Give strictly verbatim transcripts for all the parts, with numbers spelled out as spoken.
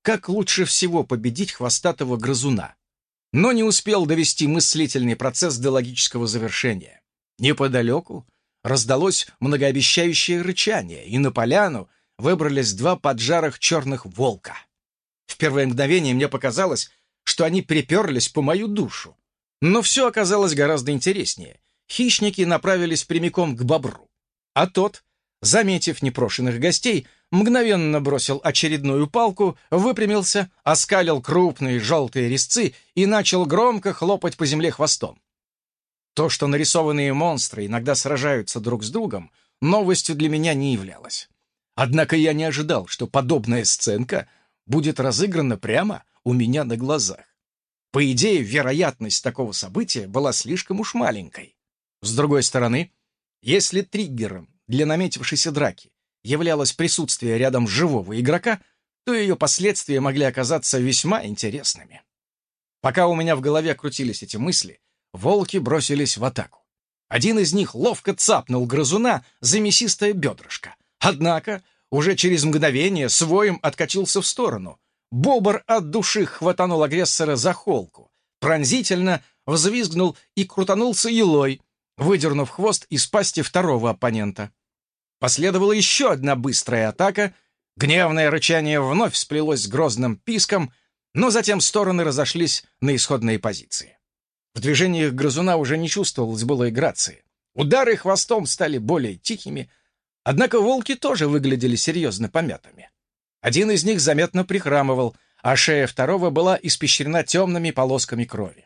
как лучше всего победить хвостатого грызуна, но не успел довести мыслительный процесс до логического завершения. Неподалеку раздалось многообещающее рычание, и на поляну выбрались два поджарых черных волка. В первое мгновение мне показалось, что они приперлись по мою душу. Но все оказалось гораздо интереснее. Хищники направились прямиком к бобру. А тот, заметив непрошенных гостей, мгновенно бросил очередную палку, выпрямился, оскалил крупные желтые резцы и начал громко хлопать по земле хвостом. То, что нарисованные монстры иногда сражаются друг с другом, новостью для меня не являлось. Однако я не ожидал, что подобная сценка будет разыграна прямо у меня на глазах. По идее, вероятность такого события была слишком уж маленькой. С другой стороны, если триггером для наметившейся драки являлось присутствие рядом живого игрока, то ее последствия могли оказаться весьма интересными. Пока у меня в голове крутились эти мысли, волки бросились в атаку. Один из них ловко цапнул грызуна за мясистое бедрышко. Однако уже через мгновение с воем откатился в сторону. Бобр от души хватанул агрессора за холку, пронзительно взвизгнул и крутанулся елой, выдернув хвост из пасти второго оппонента. Последовала еще одна быстрая атака, гневное рычание вновь сплелось с грозным писком, но затем стороны разошлись на исходные позиции. В движениях грызуна уже не чувствовалось былой грации. Удары хвостом стали более тихими, однако волки тоже выглядели серьезно помятыми. Один из них заметно прихрамывал, а шея второго была испещрена темными полосками крови.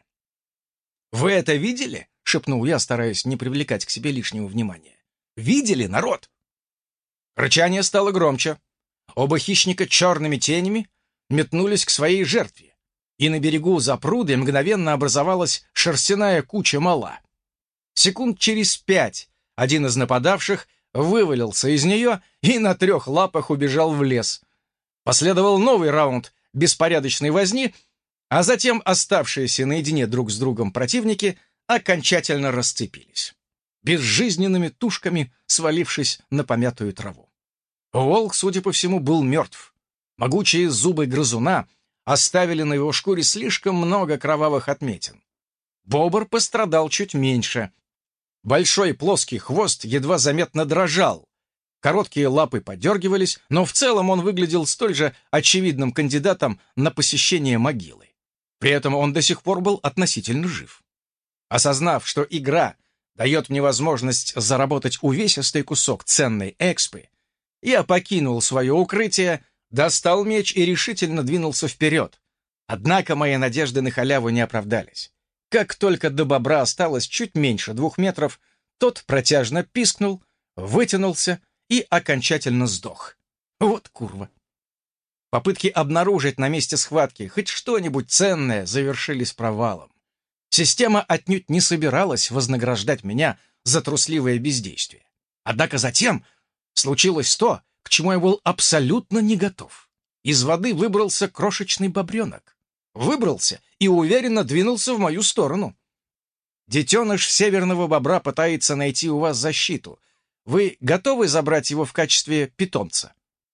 «Вы это видели?» — шепнул я, стараясь не привлекать к себе лишнего внимания. «Видели, народ?» Рычание стало громче. Оба хищника черными тенями метнулись к своей жертве, и на берегу запруды мгновенно образовалась шерстяная куча мала. Секунд через пять один из нападавших вывалился из нее и на трех лапах убежал в лес. Последовал новый раунд беспорядочной возни, а затем оставшиеся наедине друг с другом противники окончательно расцепились, безжизненными тушками свалившись на помятую траву. Волк, судя по всему, был мертв. Могучие зубы грызуна оставили на его шкуре слишком много кровавых отметин. Бобр пострадал чуть меньше. Большой плоский хвост едва заметно дрожал. Короткие лапы подергивались, но в целом он выглядел столь же очевидным кандидатом на посещение могилы. При этом он до сих пор был относительно жив. Осознав, что игра дает мне возможность заработать увесистый кусок ценной экспы, я покинул свое укрытие, достал меч и решительно двинулся вперед. Однако мои надежды на халяву не оправдались. Как только до бобра осталось чуть меньше двух метров, тот протяжно пискнул, вытянулся и окончательно сдох. Вот курва. Попытки обнаружить на месте схватки хоть что-нибудь ценное завершились провалом. Система отнюдь не собиралась вознаграждать меня за трусливое бездействие. Однако затем случилось то, к чему я был абсолютно не готов. Из воды выбрался крошечный бобренок. Выбрался и уверенно двинулся в мою сторону. Детеныш северного бобра пытается найти у вас защиту. Вы готовы забрать его в качестве питомца?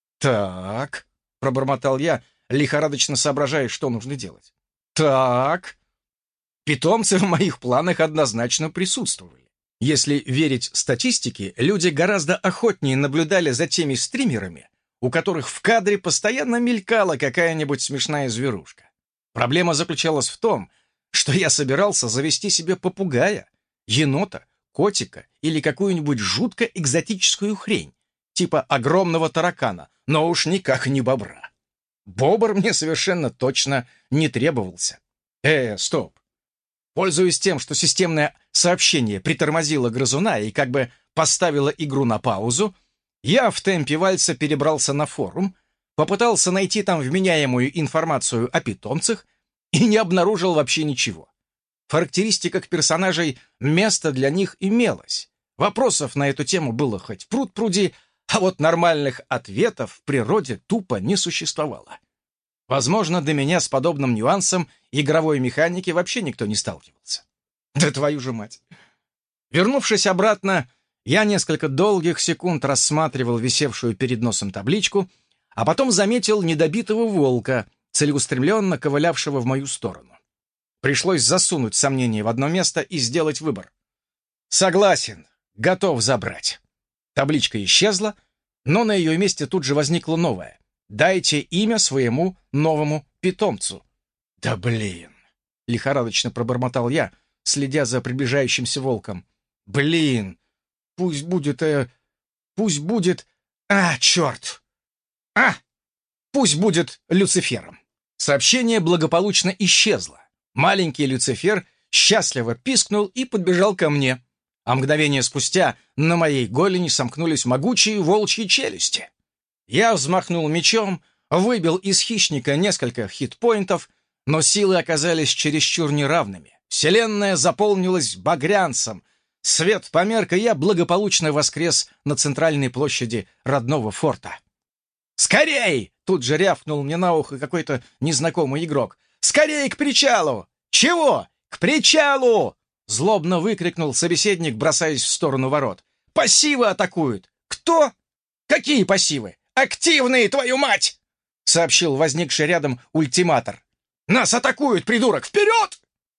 «Так», — пробормотал я, лихорадочно соображая, что нужно делать. «Так». Питомцы в моих планах однозначно присутствовали. Если верить статистике, люди гораздо охотнее наблюдали за теми стримерами, у которых в кадре постоянно мелькала какая-нибудь смешная зверушка. Проблема заключалась в том, что я собирался завести себе попугая, енота, котика или какую-нибудь жутко экзотическую хрень, типа огромного таракана, но уж никак не бобра. Бобр мне совершенно точно не требовался. Э, стоп. Пользуясь тем, что системное сообщение притормозило грызуна и как бы поставило игру на паузу, я в темпе вальса перебрался на форум, попытался найти там вменяемую информацию о питомцах и не обнаружил вообще ничего. В характеристиках персонажей место для них имелось. Вопросов на эту тему было хоть пруд пруди, а вот нормальных ответов в природе тупо не существовало. Возможно, до меня с подобным нюансом игровой механики вообще никто не сталкивался. Да твою же мать! Вернувшись обратно, я несколько долгих секунд рассматривал висевшую перед носом табличку, а потом заметил недобитого волка, целеустремленно ковылявшего в мою сторону. Пришлось засунуть сомнения в одно место и сделать выбор. Согласен, готов забрать. Табличка исчезла, но на ее месте тут же возникло новое. Дайте имя своему новому питомцу. Да блин! Лихорадочно пробормотал я, следя за приближающимся волком. Блин! Пусть будет... Э, пусть будет... А, черт! А! Пусть будет Люцифером. Сообщение благополучно исчезло. Маленький Люцифер счастливо пискнул и подбежал ко мне. А мгновение спустя на моей голени сомкнулись могучие волчьи челюсти. Я взмахнул мечом, выбил из хищника несколько хитпоинтов, но силы оказались чересчур неравными. Вселенная заполнилась багрянцем. Свет померк, и я благополучно воскрес на центральной площади родного форта. «Скорей!» — тут же рявкнул мне на ухо какой-то незнакомый игрок. «Скорей к причалу!» «Чего? К причалу!» — злобно выкрикнул собеседник, бросаясь в сторону ворот. «Пассивы атакуют!» «Кто? Какие пассивы? Активные, твою мать!» — сообщил возникший рядом ультиматор. «Нас атакуют, придурок! Вперед!»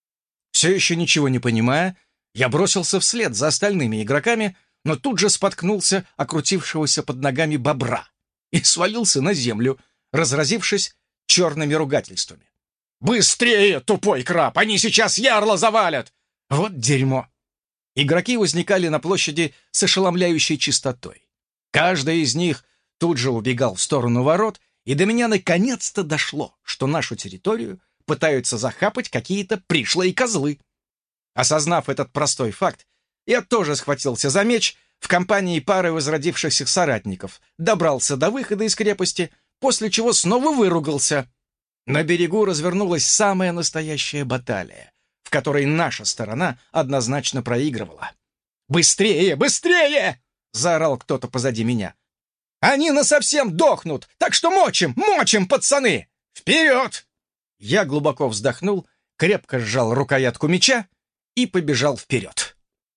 Все еще ничего не понимая, я бросился вслед за остальными игроками, но тут же споткнулся окрутившегося под ногами бобра и свалился на землю, разразившись черными ругательствами. «Быстрее, тупой краб! Они сейчас ярла завалят!» Вот дерьмо! Игроки возникали на площади с ошеломляющей чистотой. Каждый из них тут же убегал в сторону ворот, и до меня наконец-то дошло, что нашу территорию пытаются захапать какие-то пришлые козлы. Осознав этот простой факт, я тоже схватился за меч в компании пары возродившихся соратников, добрался до выхода из крепости, после чего снова выругался. На берегу развернулась самая настоящая баталия, в которой наша сторона однозначно проигрывала. «Быстрее, быстрее!» — заорал кто-то позади меня. «Они насовсем дохнут, так что мочим, мочим, пацаны! Вперед!» Я глубоко вздохнул, крепко сжал рукоятку меча и побежал вперед.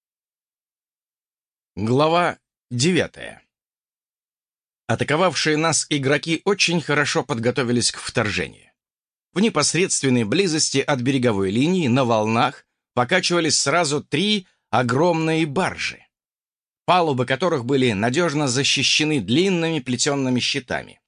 Глава девятая. Атаковавшие нас игроки очень хорошо подготовились к вторжению. В непосредственной близости от береговой линии на волнах покачивались сразу три огромные баржи, палубы которых были надежно защищены длинными плетенными щитами.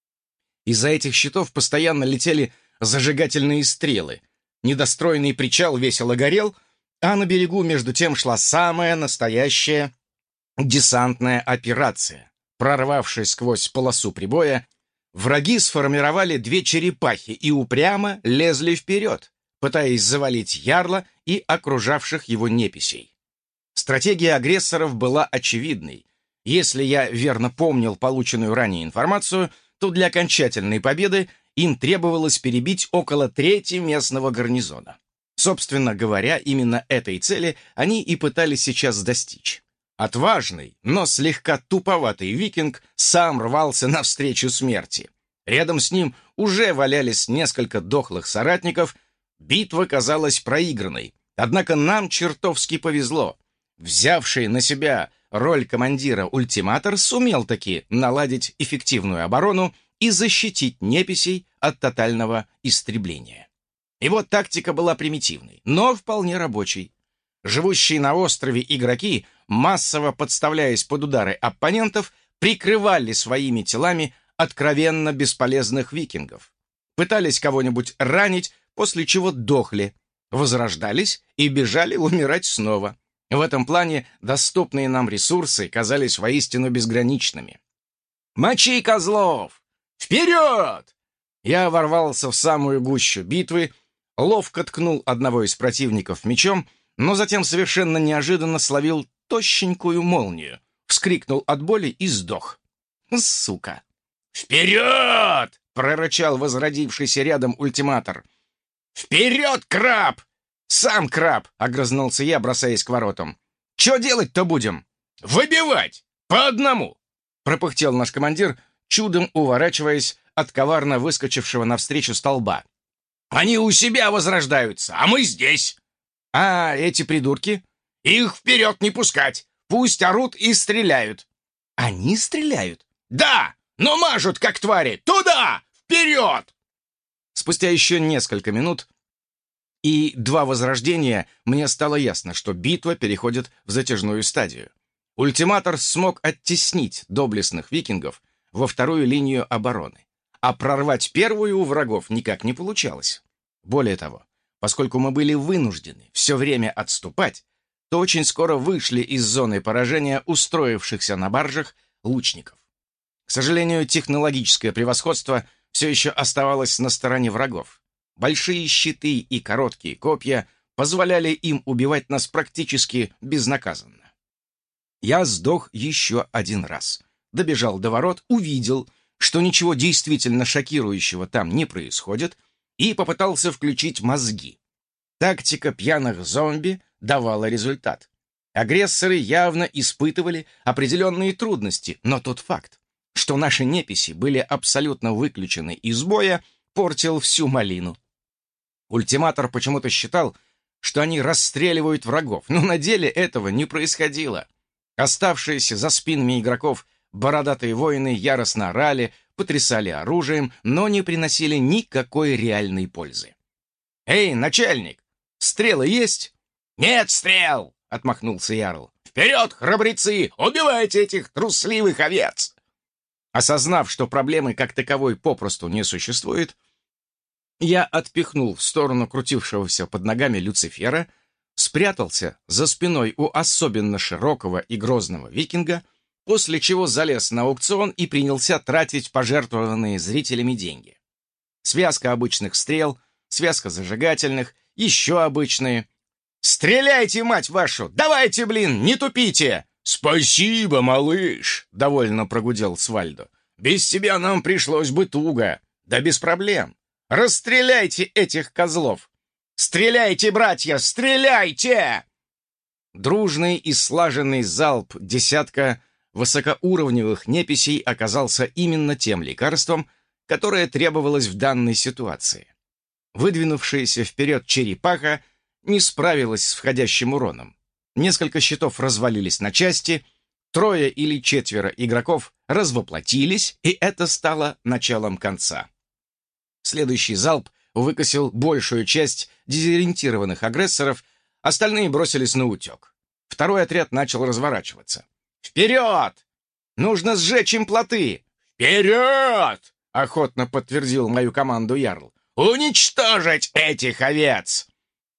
Из-за этих щитов постоянно летели зажигательные стрелы, недостроенный причал весело горел, а на берегу между тем шла самая настоящая десантная операция. Прорвавшись сквозь полосу прибоя, враги сформировали две черепахи и упрямо лезли вперед, пытаясь завалить ярла и окружавших его неписей. Стратегия агрессоров была очевидной. Если я верно помнил полученную ранее информацию, то для окончательной победы им требовалось перебить около трети местного гарнизона. Собственно говоря, именно этой цели они и пытались сейчас достичь. Отважный, но слегка туповатый викинг сам рвался навстречу смерти. Рядом с ним уже валялись несколько дохлых соратников. Битва казалась проигранной, однако нам чертовски повезло. Взявший на себя роль командира ультиматор сумел таки наладить эффективную оборону и защитить неписей от тотального истребления. Его тактика была примитивной, но вполне рабочей. Живущие на острове игроки, массово подставляясь под удары оппонентов, прикрывали своими телами откровенно бесполезных викингов. Пытались кого-нибудь ранить, после чего дохли, возрождались и бежали умирать снова. В этом плане доступные нам ресурсы казались воистину безграничными. «Мочи козлов! Вперед!» Я ворвался в самую гущу битвы, ловко ткнул одного из противников мечом, но затем совершенно неожиданно словил тощенькую молнию, вскрикнул от боли и сдох. Сука! «Вперед!» — прорычал возродившийся рядом ультиматор. «Вперед, краб!» «Сам краб!» — огрызнулся я, бросаясь к воротам. «Че делать-то будем?» «Выбивать! По одному!» — пропыхтел наш командир, чудом уворачиваясь от коварно выскочившего навстречу столба. «Они у себя возрождаются, а мы здесь!» «А эти придурки?» «Их вперед не пускать! Пусть орут и стреляют!» «Они стреляют?» «Да! но мажут, как твари! Туда! Вперед!» Спустя еще несколько минут и два возрождения мне стало ясно, что битва переходит в затяжную стадию. Ультиматор смог оттеснить доблестных викингов во вторую линию обороны, а прорвать первую у врагов никак не получалось. Более того, поскольку мы были вынуждены все время отступать, то очень скоро вышли из зоны поражения устроившихся на баржах лучников. К сожалению, технологическое превосходство все еще оставалось на стороне врагов. Большие щиты и короткие копья позволяли им убивать нас практически безнаказанно. Я сдох еще один раз. Добежал до ворот, увидел, что ничего действительно шокирующего там не происходит, и попытался включить мозги. Тактика пьяных зомби давала результат. Агрессоры явно испытывали определенные трудности, но тот факт, что наши неписи были абсолютно выключены из боя, портил всю малину. Ультиматор почему-то считал, что они расстреливают врагов, но на деле этого не происходило. Оставшиеся за спинами игроков бородатые воины яростно орали, потрясали оружием, но не приносили никакой реальной пользы. «Эй, начальник, стрелы есть?» «Нет стрел!» — отмахнулся Ярл. «Вперед, храбрецы! Убивайте этих трусливых овец!» Осознав, что проблемы как таковой попросту не существует, я отпихнул в сторону крутившегося под ногами Люцифера, спрятался за спиной у особенно широкого и грозного викинга, после чего залез на аукцион и принялся тратить пожертвованные зрителями деньги. Связка обычных стрел, связка зажигательных, еще обычные. «Стреляйте, мать вашу! Давайте, блин, не тупите!» «Спасибо, малыш!» — довольно прогудел Свальдо. «Без тебя нам пришлось бы туго. Да без проблем. Расстреляйте этих козлов! Стреляйте, братья, стреляйте!» Дружный и слаженный залп десятка высокоуровневых неписей оказался именно тем лекарством, которое требовалось в данной ситуации. Выдвинувшаяся вперед черепаха не справилась с входящим уроном. Несколько щитов развалились на части, трое или четверо игроков развоплотились, и это стало началом конца. Следующий залп выкосил большую часть дезориентированных агрессоров, остальные бросились на утек. Второй отряд начал разворачиваться. «Вперед! Нужно сжечь им плоты!» «Вперед!» — охотно подтвердил мою команду Ярл. «Уничтожить этих овец!»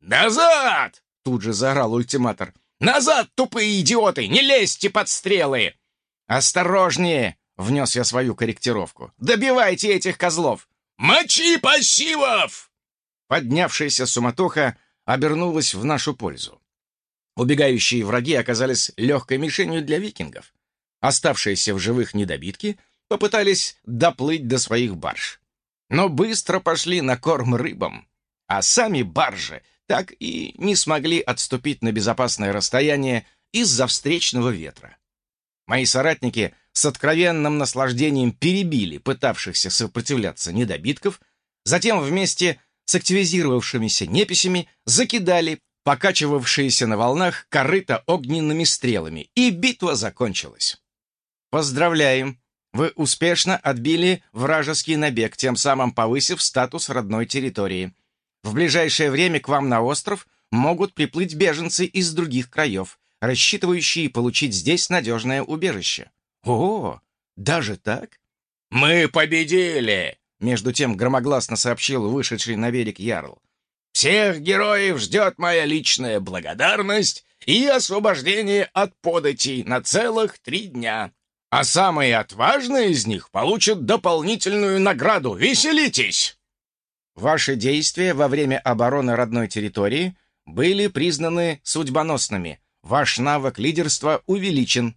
«Назад!» — тут же заорал ультиматор. «Назад, тупые идиоты! Не лезьте под стрелы!» «Осторожнее!» — внес я свою корректировку. «Добивайте этих козлов!» «Мочи пассивов!» Поднявшаяся суматоха обернулась в нашу пользу. Убегающие враги оказались легкой мишенью для викингов. Оставшиеся в живых недобитки попытались доплыть до своих барж, но быстро пошли на корм рыбам, а сами баржи так и не смогли отступить на безопасное расстояние из-за встречного ветра. Мои соратники с откровенным наслаждением перебили пытавшихся сопротивляться недобитков, затем вместе с активизировавшимися неписями закидали покачивавшиеся на волнах корыто огненными стрелами, и битва закончилась. Поздравляем! Вы успешно отбили вражеский набег, тем самым повысив статус родной территории. В ближайшее время к вам на остров могут приплыть беженцы из других краев, рассчитывающие получить здесь надежное убежище. О, даже так? «Мы победили!» — между тем громогласно сообщил вышедший на берег Ярл. «Всех героев ждет моя личная благодарность и освобождение от податей на целых три дня. А самые отважные из них получат дополнительную награду. Веселитесь!» Ваши действия во время обороны родной территории были признаны судьбоносными. Ваш навык лидерства увеличен.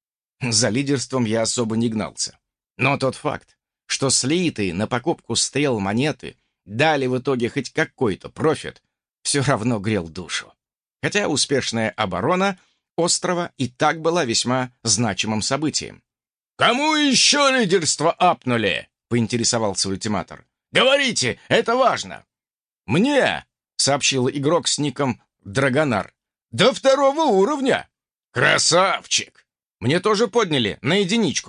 За лидерством я особо не гнался. Но тот факт, что слитые на покупку стрел монеты дали в итоге хоть какой-то профит, все равно грел душу. Хотя успешная оборона острова и так была весьма значимым событием. «Кому еще лидерство апнули?» — поинтересовался ультиматор. «Говорите, это важно!» «Мне!» — сообщил игрок с ником Драгонар. «До второго уровня!» «Красавчик! Мне тоже подняли на единичку!»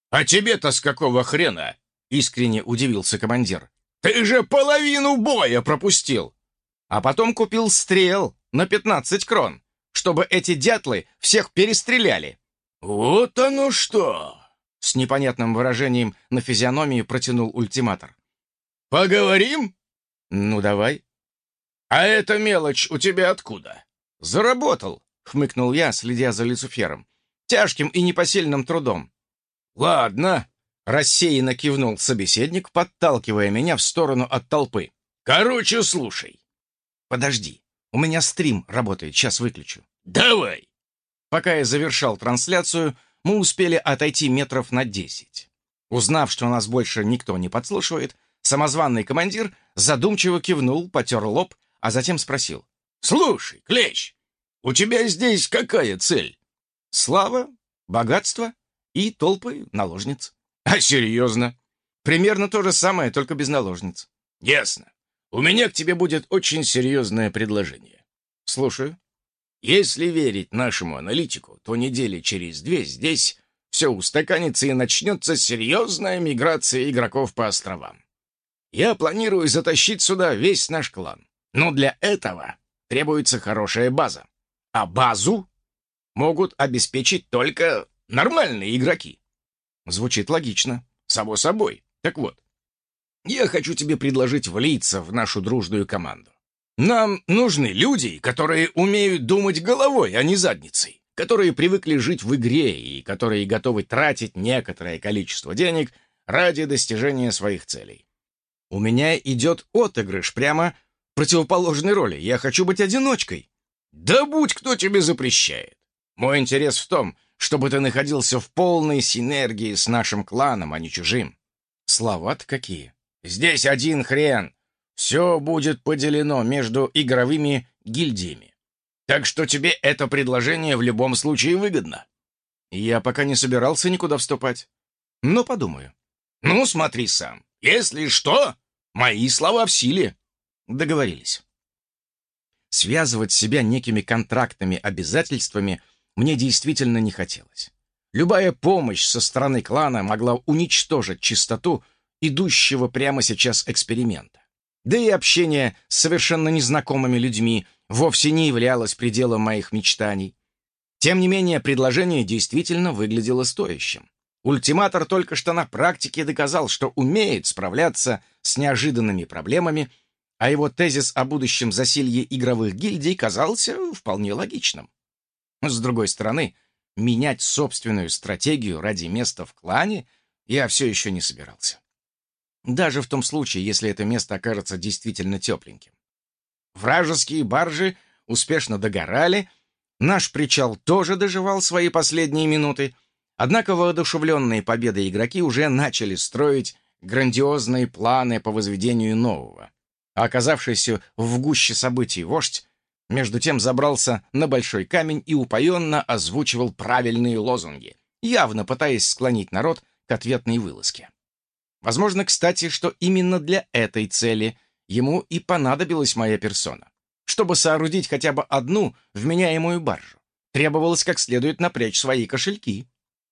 «А тебе-то с какого хрена?» — искренне удивился командир. «Ты же половину боя пропустил!» А потом купил стрел на пятнадцать крон, чтобы эти дятлы всех перестреляли. «Вот оно что!» — с непонятным выражением на физиономии протянул ультиматор. «Поговорим?» «Ну, давай». «А эта мелочь у тебя откуда?» «Заработал», — хмыкнул я, следя за Люцифером. «Тяжким и непосильным трудом». «Ладно», — рассеянно кивнул собеседник, подталкивая меня в сторону от толпы. «Короче, слушай». «Подожди, у меня стрим работает, сейчас выключу». «Давай». Пока я завершал трансляцию, мы успели отойти метров на десять. Узнав, что нас больше никто не подслушивает, самозваный командир задумчиво кивнул, потер лоб, а затем спросил. «Слушай, Клещ, у тебя здесь какая цель?» «Слава, богатство и толпы наложниц». «А серьезно?» «Примерно то же самое, только без наложниц». «Ясно. У меня к тебе будет очень серьезное предложение». «Слушаю». «Если верить нашему аналитику, то недели через две здесь все устаканится и начнется серьезная миграция игроков по островам. Я планирую затащить сюда весь наш клан. Но для этого требуется хорошая база. А базу могут обеспечить только нормальные игроки». Звучит логично. «Само собой. Так вот, я хочу тебе предложить влиться в нашу дружную команду. Нам нужны люди, которые умеют думать головой, а не задницей, которые привыкли жить в игре и которые готовы тратить некоторое количество денег ради достижения своих целей». «У меня идет отыгрыш прямо противоположной роли. Я хочу быть одиночкой». «Да будь кто тебе запрещает. Мой интерес в том, чтобы ты находился в полной синергии с нашим кланом, а не чужим». «Слова-то какие?» «Здесь один хрен. Все будет поделено между игровыми гильдиями. Так что тебе это предложение в любом случае выгодно». «Я пока не собирался никуда вступать. Но подумаю». «Ну, смотри сам. Если что, мои слова в силе». Договорились. Связывать себя некими контрактными обязательствами мне действительно не хотелось. Любая помощь со стороны клана могла уничтожить чистоту идущего прямо сейчас эксперимента. Да и общение с совершенно незнакомыми людьми вовсе не являлось пределом моих мечтаний. Тем не менее, предложение действительно выглядело стоящим. Ультиматор только что на практике доказал, что умеет справляться с неожиданными проблемами, а его тезис о будущем засилье игровых гильдий казался вполне логичным. С другой стороны, менять собственную стратегию ради места в клане я все еще не собирался. Даже в том случае, если это место окажется действительно тепленьким. Вражеские баржи успешно догорали, наш причал тоже доживал свои последние минуты, однако воодушевленные победой игроки уже начали строить грандиозные планы по возведению нового. А оказавшийся в гуще событий вождь между тем забрался на большой камень и упоенно озвучивал правильные лозунги, явно пытаясь склонить народ к ответной вылазке. Возможно, кстати, что именно для этой цели ему и понадобилась моя персона. Чтобы соорудить хотя бы одну вменяемую баржу, требовалось как следует напрячь свои кошельки.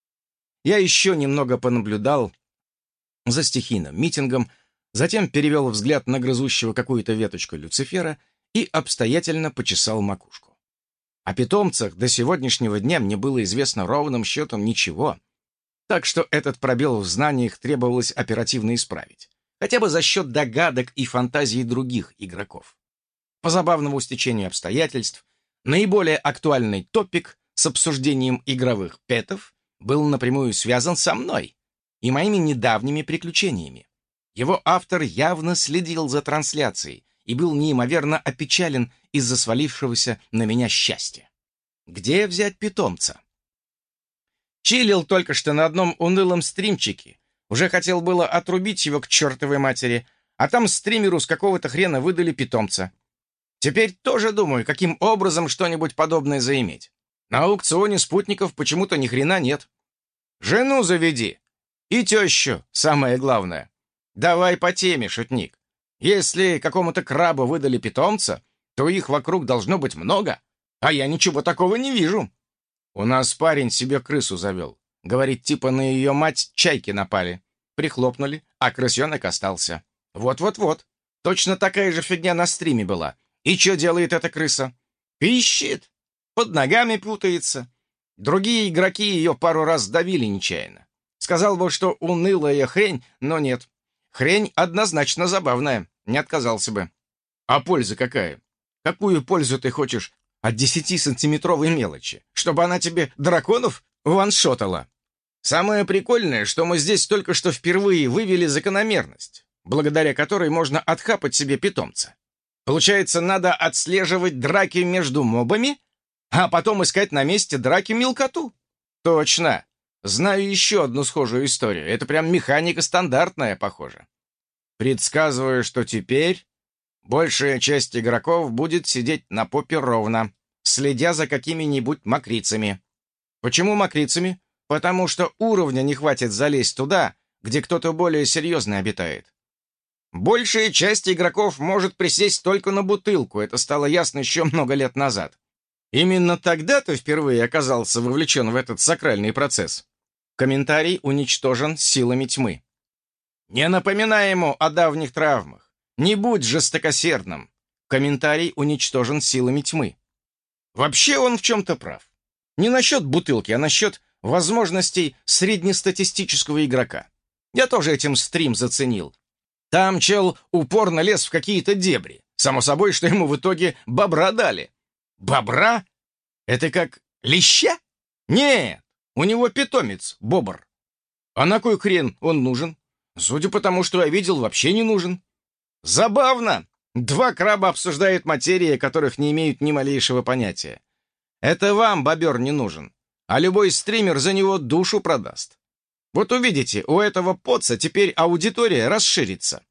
Я еще немного понаблюдал за стихийным митингом, затем перевел взгляд на грызущего какую-то веточку Люцифера и обстоятельно почесал макушку. О питомцах до сегодняшнего дня мне было известно ровным счетом ничего, так что этот пробел в знаниях требовалось оперативно исправить, хотя бы за счет догадок и фантазий других игроков. По забавному стечению обстоятельств, наиболее актуальный топик с обсуждением игровых петов был напрямую связан со мной и моими недавними приключениями. Его автор явно следил за трансляцией и был неимоверно опечален из-за свалившегося на меня счастья. Где взять питомца? Чилил только что на одном унылом стримчике. Уже хотел было отрубить его к чертовой матери, а там стримеру с какого-то хрена выдали питомца. Теперь тоже думаю, каким образом что-нибудь подобное заиметь. На аукционе спутников почему-то ни хрена нет. Жену заведи. И тещу, самое главное. Давай по теме, шутник. Если какому-то крабу выдали питомца, то их вокруг должно быть много, а я ничего такого не вижу. У нас парень себе крысу завел. Говорит, типа на ее мать чайки напали. Прихлопнули, а крысенок остался. Вот-вот-вот. Точно такая же фигня на стриме была. И что делает эта крыса? Ищет. Под ногами путается. Другие игроки ее пару раз давили нечаянно. Сказал бы, что унылая хрень, но нет. Хрень однозначно забавная, не отказался бы. А польза какая? Какую пользу ты хочешь от десятисантиметровой мелочи? Чтобы она тебе драконов ваншотала? Самое прикольное, что мы здесь только что впервые вывели закономерность, благодаря которой можно отхапать себе питомца. Получается, надо отслеживать драки между мобами, а потом искать на месте драки мелкоту. Точно. Знаю еще одну схожую историю. Это прям механика стандартная, похоже. Предсказываю, что теперь большая часть игроков будет сидеть на попе ровно, следя за какими-нибудь мокрицами. Почему мокрицами? Потому что уровня не хватит залезть туда, где кто-то более серьезный обитает. Большая часть игроков может присесть только на бутылку, это стало ясно еще много лет назад. Именно тогда ты впервые оказался вовлечен в этот сакральный процесс. Комментарий уничтожен силами тьмы. Не напоминай ему о давних травмах. Не будь жестокосердным. Комментарий уничтожен силами тьмы. Вообще он в чем-то прав. Не насчет бутылки, а насчет возможностей среднестатистического игрока. Я тоже этим стрим заценил. Там чел упорно лез в какие-то дебри. Само собой, что ему в итоге бобра дали. Бобра? Это как леща? Нет, у него питомец, бобр. А на кой хрен он нужен? Судя по тому, что я видел, вообще не нужен. Забавно. Два краба обсуждают материи, о которых не имеют ни малейшего понятия. Это вам бобер не нужен, а любой стример за него душу продаст. Вот увидите, у этого поца теперь аудитория расширится.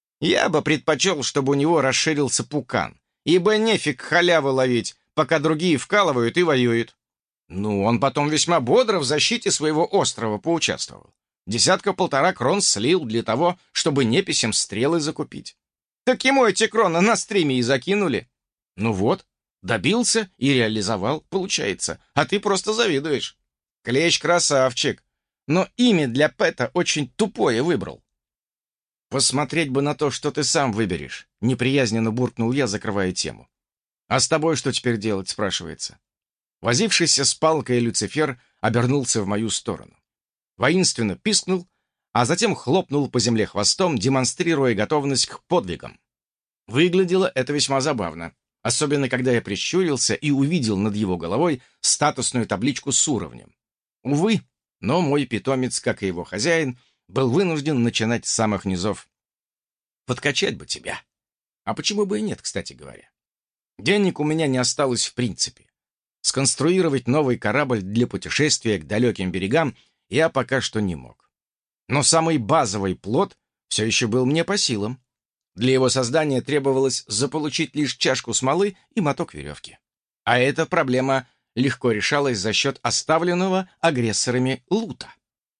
Я бы предпочел, чтобы у него расширился пукан, ибо нефиг халяву ловить, пока другие вкалывают и воюют. Ну, он потом весьма бодро в защите своего острова поучаствовал. Десятка-полтора крон слил для того, чтобы неписям стрелы закупить. Так ему эти кроны на стриме и закинули. Ну вот, добился и реализовал, получается, а ты просто завидуешь. Клещ красавчик, но имя для Пэта очень тупое выбрал. Посмотреть бы на то, что ты сам выберешь, неприязненно буркнул я, закрывая тему. А с тобой что теперь делать, спрашивается. Возившийся с палкой Люцифер обернулся в мою сторону. Воинственно пискнул, а затем хлопнул по земле хвостом, демонстрируя готовность к подвигам. Выглядело это весьма забавно, особенно когда я прищурился и увидел над его головой статусную табличку с уровнем. Увы, но мой питомец, как и его хозяин, был вынужден начинать с самых низов. Подкачать бы тебя. А почему бы и нет, кстати говоря. Денег у меня не осталось в принципе. Сконструировать новый корабль для путешествия к далеким берегам я пока что не мог. Но самый базовый плот все еще был мне по силам. Для его создания требовалось заполучить лишь чашку смолы и моток веревки. А эта проблема легко решалась за счет оставленного агрессорами лута.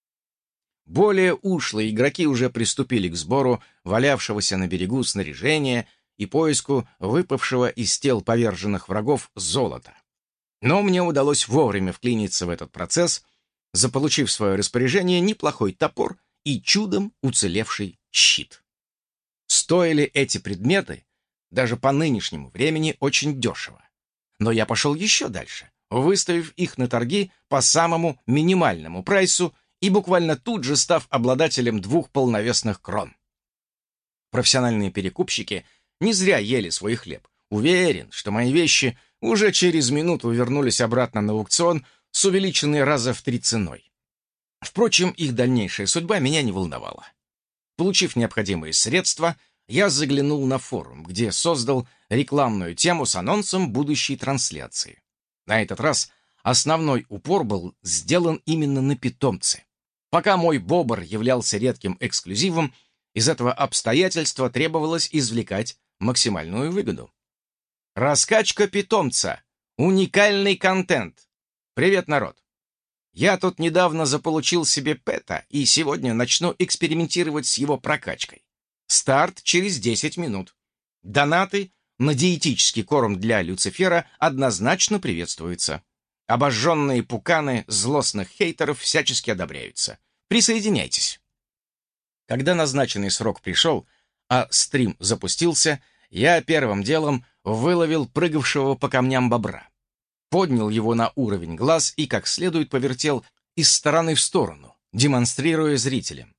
Более ушлые игроки уже приступили к сбору валявшегося на берегу снаряжения и поиску выпавшего из тел поверженных врагов золота. Но мне удалось вовремя вклиниться в этот процесс, заполучив в свое распоряжение неплохой топор и чудом уцелевший щит. Стоили эти предметы даже по нынешнему времени очень дешево. Но я пошел еще дальше, выставив их на торги по самому минимальному прайсу и буквально тут же став обладателем двух полновесных крон. Профессиональные перекупщики не зря ели свой хлеб. Уверен, что мои вещи уже через минуту вернулись обратно на аукцион с увеличенной раза в три ценой. Впрочем, их дальнейшая судьба меня не волновала. Получив необходимые средства, я заглянул на форум, где создал рекламную тему с анонсом будущей трансляции. На этот раз основной упор был сделан именно на питомце. Пока мой бобр являлся редким эксклюзивом, из этого обстоятельства требовалось извлекать максимальную выгоду. Раскачка питомца. Уникальный контент. Привет, народ. Я тут недавно заполучил себе пэта и сегодня начну экспериментировать с его прокачкой. Старт через десять минут. Донаты на диетический корм для Люцифера однозначно приветствуются. Обожженные пуканы злостных хейтеров всячески одобряются. Присоединяйтесь. Когда назначенный срок пришел, а стрим запустился, я первым делом выловил прыгавшего по камням бобра. Поднял его на уровень глаз и как следует повертел из стороны в сторону, демонстрируя зрителям.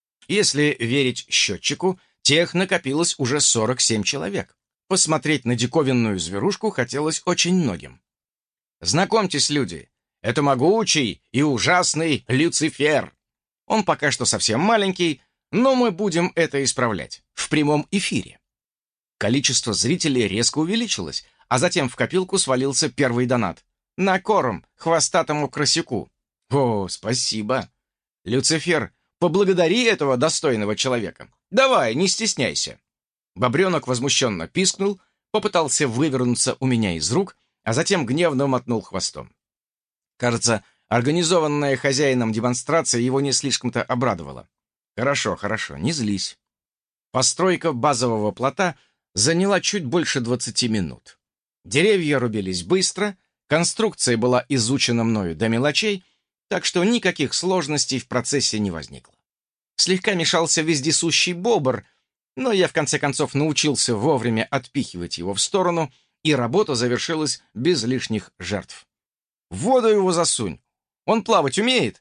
Если верить счетчику, тех накопилось уже сорок семь человек. Посмотреть на диковинную зверушку хотелось очень многим. Знакомьтесь, люди, это могучий и ужасный Люцифер. Он пока что совсем маленький, но мы будем это исправлять в прямом эфире. Количество зрителей резко увеличилось, а затем в копилку свалился первый донат. На корм хвостатому крысяку. О, спасибо. Люцифер, поблагодари этого достойного человека. Давай, не стесняйся. Бобренок возмущенно пискнул, попытался вывернуться у меня из рук, а затем гневно мотнул хвостом. Кажется, организованная хозяином демонстрация его не слишком-то обрадовала. Хорошо, хорошо, не злись. Постройка базового плота заняла чуть больше двадцати минут. Деревья рубились быстро, конструкция была изучена мною до мелочей, так что никаких сложностей в процессе не возникло. Слегка мешался вездесущий бобр, но я в конце концов научился вовремя отпихивать его в сторону, и работа завершилась без лишних жертв. В воду его засунь. Он плавать умеет?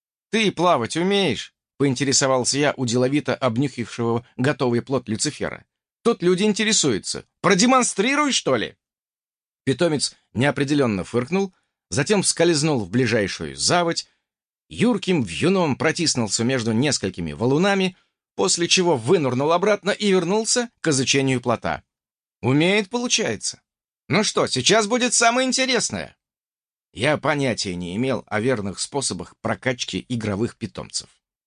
Ты плавать умеешь? Поинтересовался я у деловито обнюхившего готовый плод Люцифера. Тут люди интересуются. Продемонстрируй, что ли? Питомец неопределенно фыркнул, затем скользнул в ближайшую заводь, юрким вьюном протиснулся между несколькими валунами, после чего вынырнул обратно и вернулся к изучению плота. Умеет, получается. Ну что, сейчас будет самое интересное. Я понятия не имел о верных способах прокачки игровых питомцев.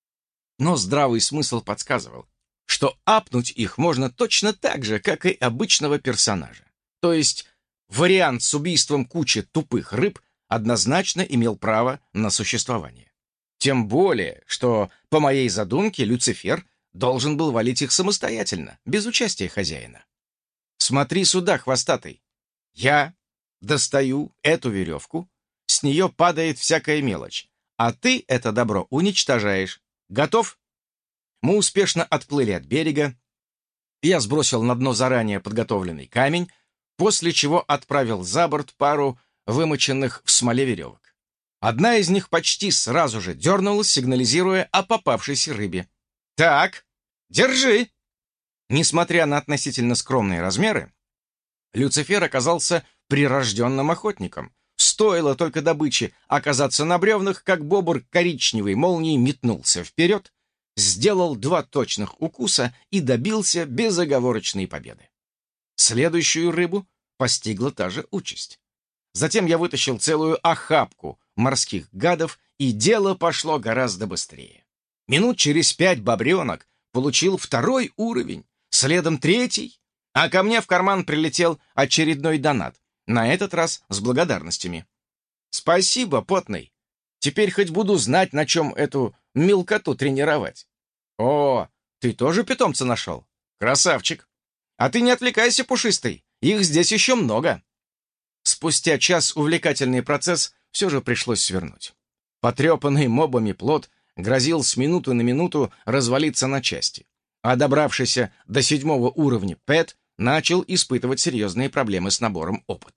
Но здравый смысл подсказывал, что апнуть их можно точно так же, как и обычного персонажа. То есть вариант с убийством кучи тупых рыб однозначно имел право на существование. Тем более, что, по моей задумке, Люцифер должен был валить их самостоятельно, без участия хозяина. Смотри сюда, хвостатый. Я достаю эту веревку, с нее падает всякая мелочь, а ты это добро уничтожаешь. Готов? Мы успешно отплыли от берега. Я сбросил на дно заранее подготовленный камень, после чего отправил за борт пару вымоченных в смоле веревок. Одна из них почти сразу же дернулась, сигнализируя о попавшейся рыбе. «Так, держи!» Несмотря на относительно скромные размеры, Люцифер оказался прирожденным охотником. Стоило только добыче оказаться на бревнах, как бобр коричневой молнией метнулся вперед, сделал два точных укуса и добился безоговорочной победы. Следующую рыбу постигла та же участь. Затем я вытащил целую охапку морских гадов, и дело пошло гораздо быстрее. Минут через пять бобренок получил второй уровень, следом третий, а ко мне в карман прилетел очередной донат, на этот раз с благодарностями. «Спасибо, потный. Теперь хоть буду знать, на чем эту мелкоту тренировать». «О, ты тоже питомца нашел? Красавчик! А ты не отвлекайся, пушистый, их здесь еще много». Спустя час увлекательный процесс все же пришлось свернуть. Потрепанный мобами плот грозил с минуты на минуту развалиться на части, а добравшийся до седьмого уровня Пэт начал испытывать серьезные проблемы с набором опыта.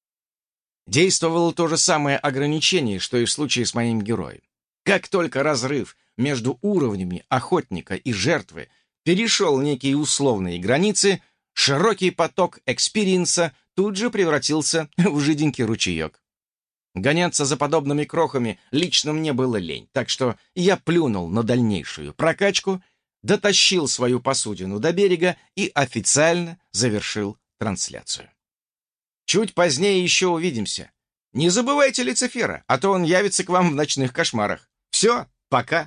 Действовало то же самое ограничение, что и в случае с моим героем. Как только разрыв между уровнями охотника и жертвы перешел некие условные границы, широкий поток экспириенса тут же превратился в жиденький ручеек. Гоняться за подобными крохами лично мне было лень, так что я плюнул на дальнейшую прокачку, дотащил свою посудину до берега и официально завершил трансляцию. Чуть позднее еще увидимся. Не забывайте Люцифера, а то он явится к вам в ночных кошмарах. Все, пока.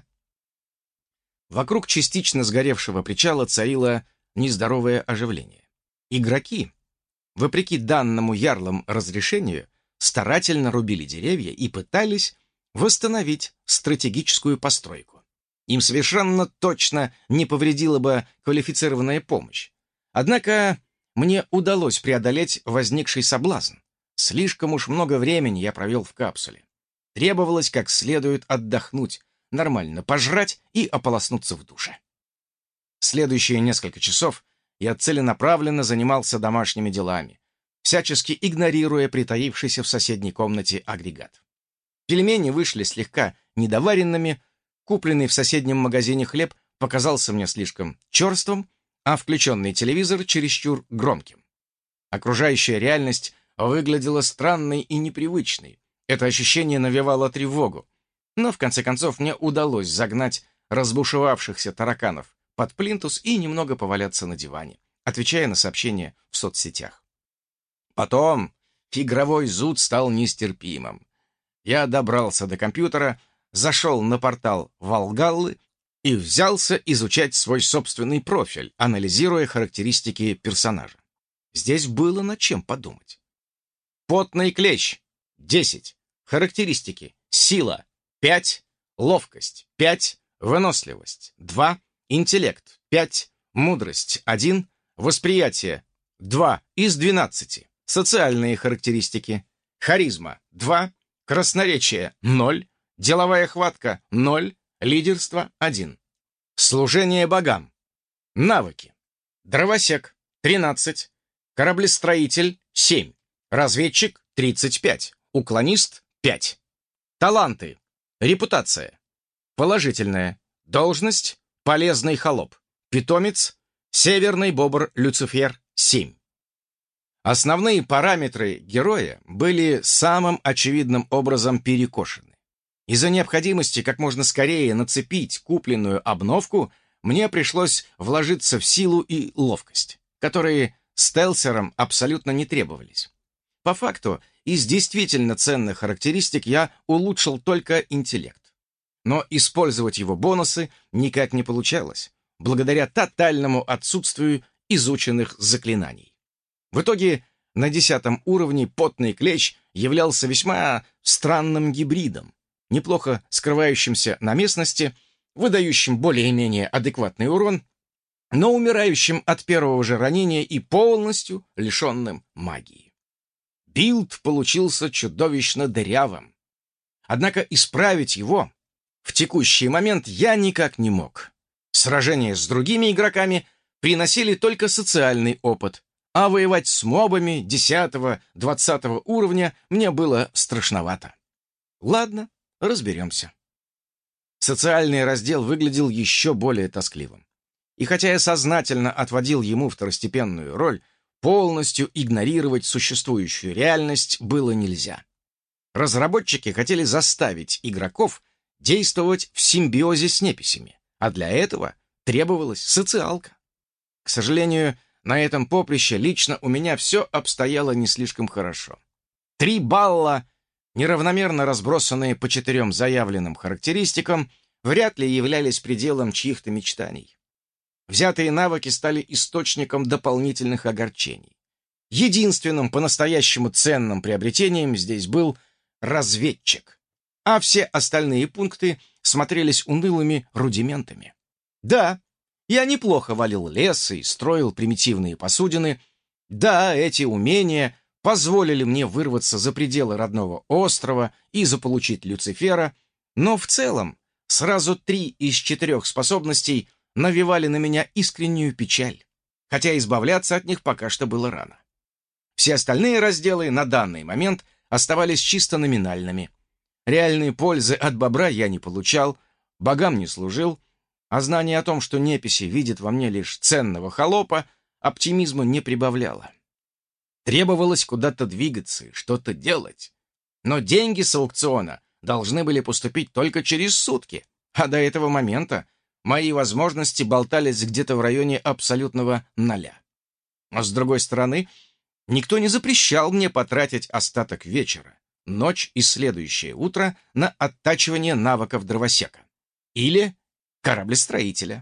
Вокруг частично сгоревшего причала царило нездоровое оживление. Игроки, вопреки данному ярлам разрешению, старательно рубили деревья и пытались восстановить стратегическую постройку. Им совершенно точно не повредила бы квалифицированная помощь. Однако мне удалось преодолеть возникший соблазн. Слишком уж много времени я провел в капсуле. Требовалось как следует отдохнуть, нормально пожрать и ополоснуться в душе. Следующие несколько часов я целенаправленно занимался домашними делами, всячески игнорируя притаившийся в соседней комнате агрегат. Пельмени вышли слегка недоваренными, купленный в соседнем магазине хлеб показался мне слишком черствым, а включенный телевизор чересчур громким. Окружающая реальность выглядела странной и непривычной. Это ощущение навевало тревогу, но в конце концов мне удалось загнать разбушевавшихся тараканов под плинтус и немного поваляться на диване, отвечая на сообщения в соцсетях. Потом игровой зуд стал нестерпимым. Я добрался до компьютера, зашел на портал Валгаллы и взялся изучать свой собственный профиль, анализируя характеристики персонажа. Здесь было над чем подумать. Потный клещ — десять. Характеристики: сила — пять, ловкость — пять, выносливость — два, интеллект — пять, мудрость — один, восприятие — два из двенадцати. Социальные характеристики: харизма — два, красноречие — ноль, деловая хватка — ноль, лидерство — один. Служение богам. Навыки: дровосек — тринадцать, кораблестроитель — семь, разведчик — тридцать пять, уклонист — пять. Таланты: репутация положительная, должность — полезный холоп, питомец — северный бобр Люцифер — семь. Основные параметры героя были самым очевидным образом перекошены. Из-за необходимости как можно скорее нацепить купленную обновку мне пришлось вложиться в силу и ловкость, которые стелсерам абсолютно не требовались. По факту, из действительно ценных характеристик я улучшил только интеллект. Но использовать его бонусы никак не получалось, благодаря тотальному отсутствию изученных заклинаний. В итоге на десятом уровне потный клещ являлся весьма странным гибридом, неплохо скрывающимся на местности, выдающим более-менее адекватный урон, но умирающим от первого же ранения и полностью лишенным магии. Билд получился чудовищно дырявым. Однако исправить его в текущий момент я никак не мог. Сражения с другими игроками приносили только социальный опыт, а воевать с мобами десятого-двадцатого уровня мне было страшновато. Ладно, разберемся. Социальный раздел выглядел еще более тоскливым. И хотя я сознательно отводил ему второстепенную роль, полностью игнорировать существующую реальность было нельзя. Разработчики хотели заставить игроков действовать в симбиозе с неписями, а для этого требовалась социалка. К сожалению, на этом поприще лично у меня все обстояло не слишком хорошо. Три балла, неравномерно разбросанные по четырем заявленным характеристикам, вряд ли являлись пределом чьих-то мечтаний. Взятые навыки стали источником дополнительных огорчений. Единственным по-настоящему ценным приобретением здесь был разведчик, а все остальные пункты смотрелись унылыми рудиментами. Да, я неплохо валил лес и строил примитивные посудины. Да, эти умения позволили мне вырваться за пределы родного острова и заполучить Люцифера, но в целом сразу три из четырех способностей навевали на меня искреннюю печаль, хотя избавляться от них пока что было рано. Все остальные разделы на данный момент оставались чисто номинальными. Реальной пользы от бобра я не получал, богам не служил, а знание о том, что неписи видят во мне лишь ценного холопа, оптимизма не прибавляло. Требовалось куда-то двигаться и что-то делать. Но деньги с аукциона должны были поступить только через сутки, а до этого момента мои возможности болтались где-то в районе абсолютного ноля. А с другой стороны, никто не запрещал мне потратить остаток вечера, ночь и следующее утро на оттачивание навыков дровосека или кораблестроителя.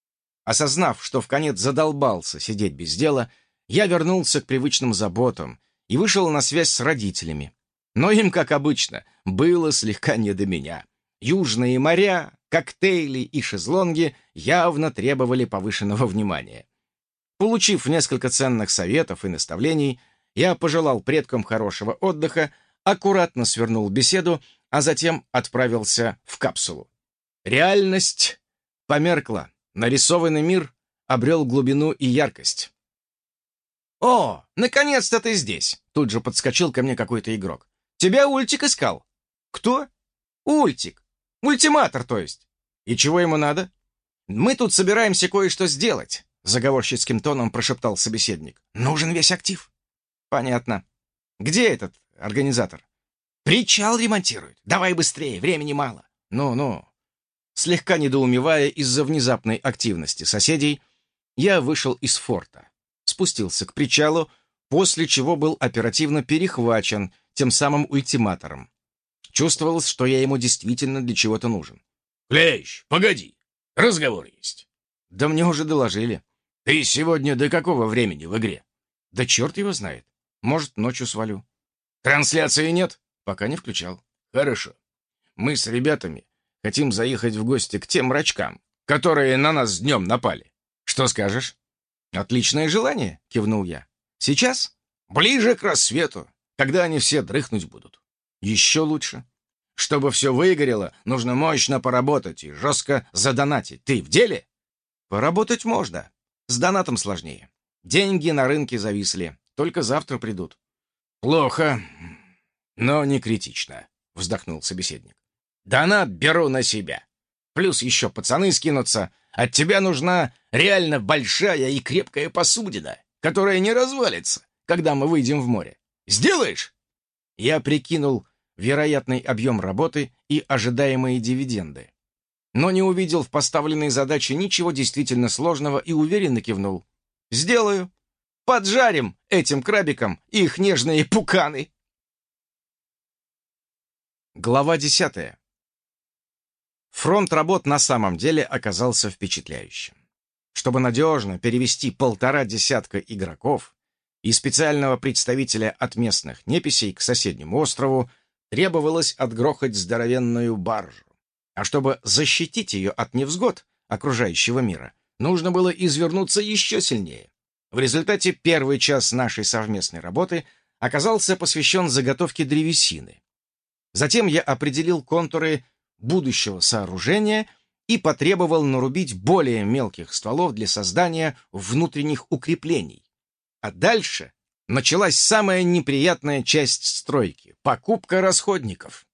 Осознав, что вконец задолбался сидеть без дела, я вернулся к привычным заботам и вышел на связь с родителями. Но им, как обычно, было слегка не до меня. Южные моря, коктейли и шезлонги явно требовали повышенного внимания. Получив несколько ценных советов и наставлений, Я пожелал предкам хорошего отдыха, аккуратно свернул беседу, а затем отправился в капсулу. Реальность померкла, нарисованный мир обрел глубину и яркость. «О, наконец-то ты здесь!» Тут же подскочил ко мне какой-то игрок. «Тебя Ультик искал». «Кто?» «Ультик. Ультиматор, то есть». «И чего ему надо?» «Мы тут собираемся кое-что сделать», — заговорщицким тоном прошептал собеседник. «Нужен весь актив». «Понятно. Где этот организатор?» «Причал ремонтирует. Давай быстрее, времени мало». «Ну-ну». Слегка недоумевая из-за внезапной активности соседей, я вышел из форта, спустился к причалу, после чего был оперативно перехвачен тем самым ультиматором. Чувствовалось, что я ему действительно для чего-то нужен. «Клещ, погоди, разговор есть». «Да мне уже доложили». «Ты сегодня до какого времени в игре?» «Да черт его знает. Может, ночью свалю». «Трансляции нет?» «Пока не включал». «Хорошо. Мы с ребятами хотим заехать в гости к тем рачкам, которые на нас днем напали. Что скажешь?» «Отличное желание», — кивнул я. «Сейчас?» «Ближе к рассвету, когда они все дрыхнуть будут». «Еще лучше». «Чтобы все выгорело, нужно мощно поработать и жестко задонатить. Ты в деле?» «Поработать можно. С донатом сложнее. Деньги на рынке зависли. Только завтра придут». «Плохо, но не критично», — вздохнул собеседник. «Донат беру на себя. Плюс еще пацаны скинутся. От тебя нужна реально большая и крепкая посудина, которая не развалится, когда мы выйдем в море. Сделаешь?» Я прикинул вероятный объем работы и ожидаемые дивиденды, но не увидел в поставленной задаче ничего действительно сложного и уверенно кивнул. «Сделаю. Поджарим этим крабикам их нежные пуканы». Глава десятая. Фронт работ на самом деле оказался впечатляющим. Чтобы надежно перевести полтора десятка игроков и специального представителя от местных неписей к соседнему острову, требовалось отгрохать здоровенную баржу. А чтобы защитить ее от невзгод окружающего мира, нужно было извернуться еще сильнее. В результате первый час нашей совместной работы оказался посвящен заготовке древесины. Затем я определил контуры будущего сооружения и потребовал нарубить более мелких стволов для создания внутренних укреплений. А дальше началась самая неприятная часть стройки — покупка расходников.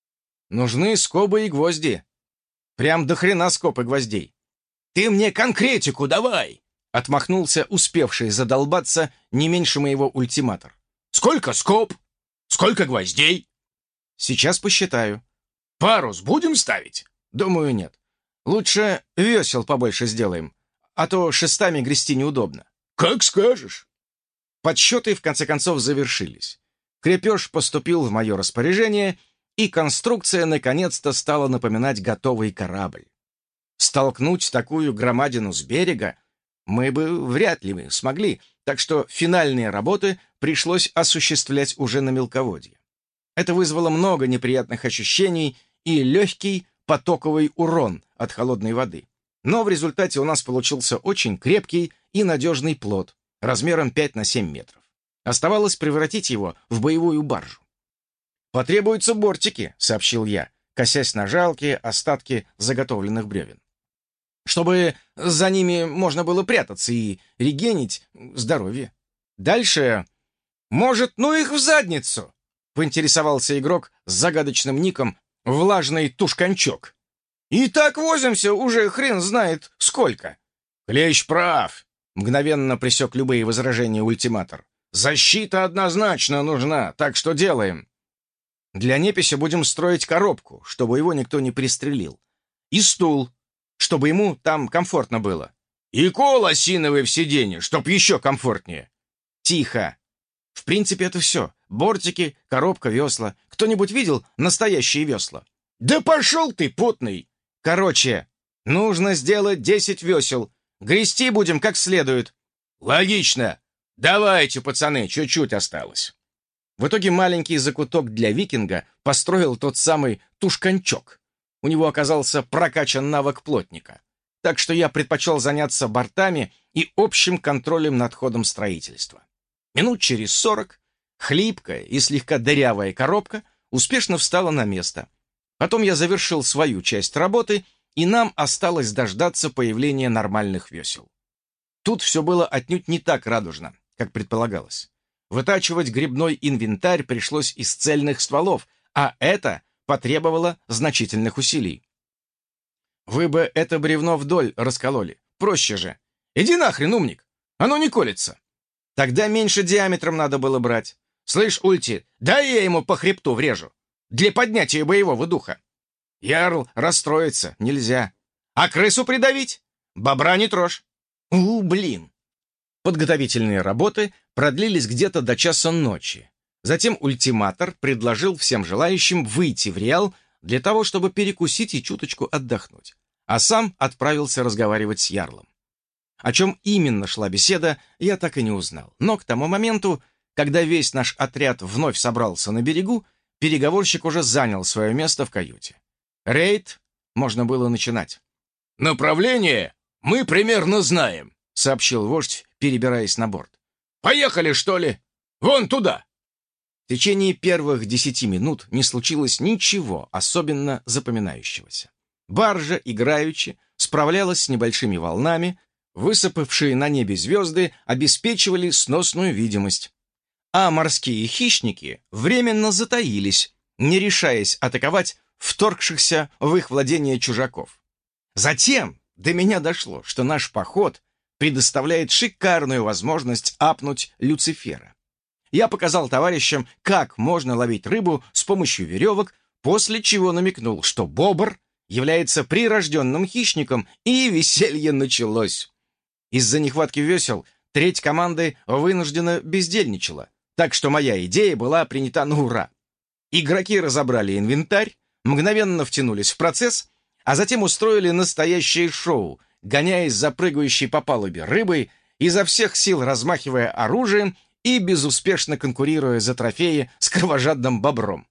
Нужны скобы и гвозди. Прям до хрена скоб и гвоздей. «Ты мне конкретику давай!» — отмахнулся успевший задолбаться не меньше моего ультиматор. «Сколько скоб? Сколько гвоздей?» «Сейчас посчитаю». «Парус будем ставить?» «Думаю, нет. Лучше весел побольше сделаем, а то шестами грести неудобно». «Как скажешь». Подсчеты в конце концов завершились. Крепеж поступил в мое распоряжение, и конструкция наконец-то стала напоминать готовый корабль. Столкнуть такую громадину с берега мы бы вряд ли смогли, так что финальные работы пришлось осуществлять уже на мелководье. Это вызвало много неприятных ощущений и легкий потоковый урон от холодной воды. Но в результате у нас получился очень крепкий и надежный плот размером пять на семь метров. Оставалось превратить его в боевую баржу. «Потребуются бортики», — сообщил я, косясь на жалкие остатки заготовленных бревен. «Чтобы за ними можно было прятаться и регенить здоровье. Дальше... Может, ну их в задницу!» — поинтересовался игрок с загадочным ником «Влажный тушканчок». «И так возимся уже хрен знает сколько». «Клещ прав», — мгновенно пресек любые возражения ультиматор. «Защита однозначно нужна, так что делаем». «Для неписи будем строить коробку, чтобы его никто не пристрелил. И стул, чтобы ему там комфортно было. И кол осиновый в сиденье, чтоб еще комфортнее». «Тихо. В принципе, это все. Бортики, коробка, весла. Кто-нибудь видел настоящие весла?» «Да пошел ты, потный!» «Короче, нужно сделать десять весел. Грести будем как следует». «Логично. Давайте, пацаны, чуть-чуть осталось». В итоге маленький закуток для викинга построил тот самый тушканчок. У него оказался прокачан навык плотника. Так что я предпочел заняться бортами и общим контролем над ходом строительства. Минут через сорок хлипкая и слегка дырявая коробка успешно встала на место. Потом я завершил свою часть работы, и нам осталось дождаться появления нормальных весел. Тут все было отнюдь не так радужно, как предполагалось. Вытачивать грибной инвентарь пришлось из цельных стволов, а это потребовало значительных усилий. Вы бы это бревно вдоль раскололи. Проще же. Иди нахрен, умник. Оно не колется. Тогда меньше диаметром надо было брать. Слышь, Ульти, дай я ему по хребту врежу. Для поднятия боевого духа. Ярл расстроится. Нельзя. А крысу придавить? Бобра не трожь. У, блин. Подготовительные работы продлились где-то до часа ночи. Затем ультиматор предложил всем желающим выйти в Реал для того, чтобы перекусить и чуточку отдохнуть, а сам отправился разговаривать с ярлом. О чем именно шла беседа, я так и не узнал. Но к тому моменту, когда весь наш отряд вновь собрался на берегу, переговорщик уже занял свое место в каюте. Рейд можно было начинать. «Направление мы примерно знаем», — сообщил вождь, перебираясь на борт. «Поехали, что ли? Вон туда!» В течение первых десяти минут не случилось ничего особенно запоминающегося. Баржа, играючи, справлялась с небольшими волнами, высыпавшие на небе звезды обеспечивали сносную видимость. А морские хищники временно затаились, не решаясь атаковать вторгшихся в их владение чужаков. Затем до меня дошло, что наш поход предоставляет шикарную возможность апнуть Люцифера. Я показал товарищам, как можно ловить рыбу с помощью веревок, после чего намекнул, что бобр является прирожденным хищником, и веселье началось. Из-за нехватки весел треть команды вынужденно бездельничала, так что моя идея была принята на ура. Игроки разобрали инвентарь, мгновенно втянулись в процесс, а затем устроили настоящее шоу, гоняясь за прыгающей по палубе рыбой, изо всех сил размахивая оружием и безуспешно конкурируя за трофеи с кровожадным бобром.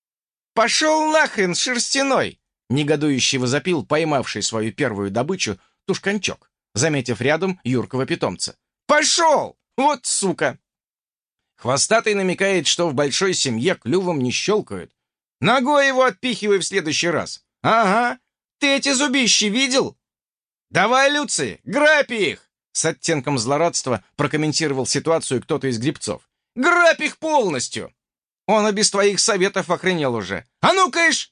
«Пошел нахрен, шерстяной!» — негодующе возопил поймавший свою первую добычу тушканчок, заметив рядом юркого питомца. «Пошел! Вот сука!» Хвостатый намекает, что в большой семье клювом не щелкают. «Ногой его отпихивай в следующий раз!» «Ага! Ты эти зубищи видел?» «Давай, Люци, грабь их!» С оттенком злорадства прокомментировал ситуацию кто-то из гребцов. «Грабь их полностью! Он и без твоих советов охренел уже! А ну-ка ишь!»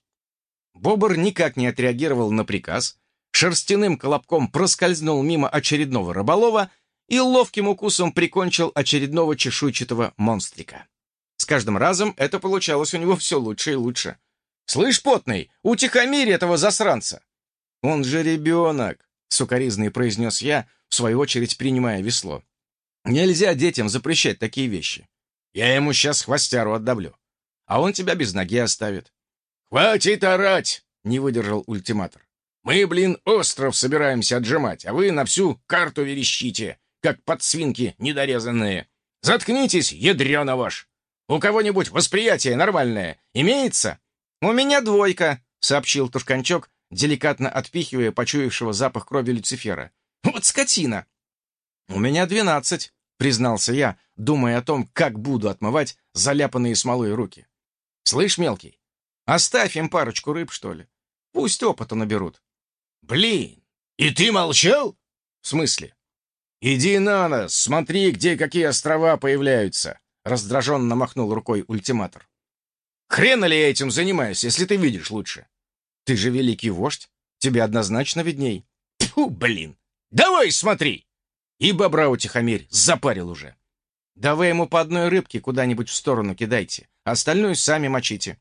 Бобр никак не отреагировал на приказ, шерстяным колобком проскользнул мимо очередного рыболова и ловким укусом прикончил очередного чешуйчатого монстрика. С каждым разом это получалось у него все лучше и лучше. «Слышь, потный, утихомирь этого засранца!» «Он же ребенок!» — сукоризный произнес я, в свою очередь принимая весло. «Нельзя детям запрещать такие вещи. Я ему сейчас хвостяру отдавлю, а он тебя без ноги оставит». «Хватит орать!» — не выдержал ультиматор. «Мы, блин, остров собираемся отжимать, а вы на всю карту верещите, как подсвинки недорезанные. Заткнитесь, ядрёна ваш! У кого-нибудь восприятие нормальное имеется?» «У меня двойка», — сообщил Тушканчок, деликатно отпихивая почуявшего запах крови Люцифера. «Вот скотина!» «У меня двенадцать», — признался я, думая о том, как буду отмывать заляпанные смолой руки. «Слышь, мелкий, оставь им парочку рыб, что ли. Пусть опыта наберут». «Блин, и ты молчал?» «В смысле?» «Иди на нас, смотри, где какие острова появляются», — раздраженно махнул рукой ультиматор. «Хрена ли я этим занимаюсь, если ты видишь лучше?» «Ты же великий вождь, тебе однозначно видней». «Тьфу, блин! Давай смотри!» И бобра утихомирь, запарил уже. «Да вы ему по одной рыбке куда-нибудь в сторону кидайте, остальную сами мочите».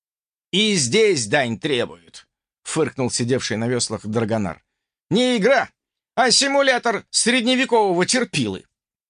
«И здесь дань требуют», — фыркнул сидевший на веслах Драгонар. «Не игра, а симулятор средневекового терпилы».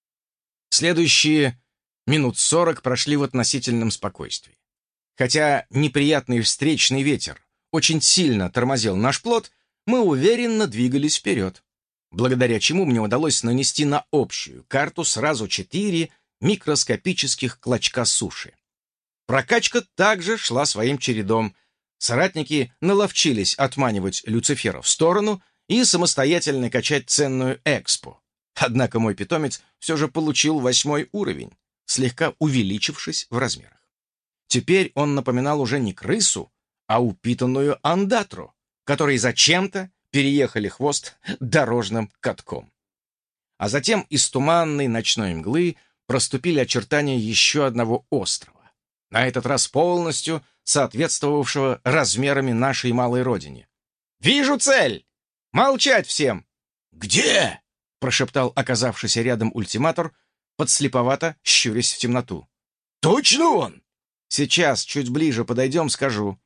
Следующие минут сорок прошли в относительном спокойствии. Хотя неприятный встречный ветер очень сильно тормозил наш плот, мы уверенно двигались вперед, благодаря чему мне удалось нанести на общую карту сразу четыре микроскопических клочка суши. Прокачка также шла своим чередом. Соратники наловчились отманивать Люцифера в сторону и самостоятельно качать ценную экспо. Однако мой питомец все же получил восьмой уровень. слегка увеличившись в размерах. Теперь он напоминал уже не крысу, а упитанную андатру, которой зачем-то переехали хвост дорожным катком. А затем из туманной ночной мглы проступили очертания еще одного острова, на этот раз полностью соответствовавшего размерами нашей малой родине. «Вижу цель! Молчать всем!» «Где?» — прошептал оказавшийся рядом ультиматор, подслеповато щурясь в темноту. «Точно он?» «Сейчас, чуть ближе подойдем, скажу».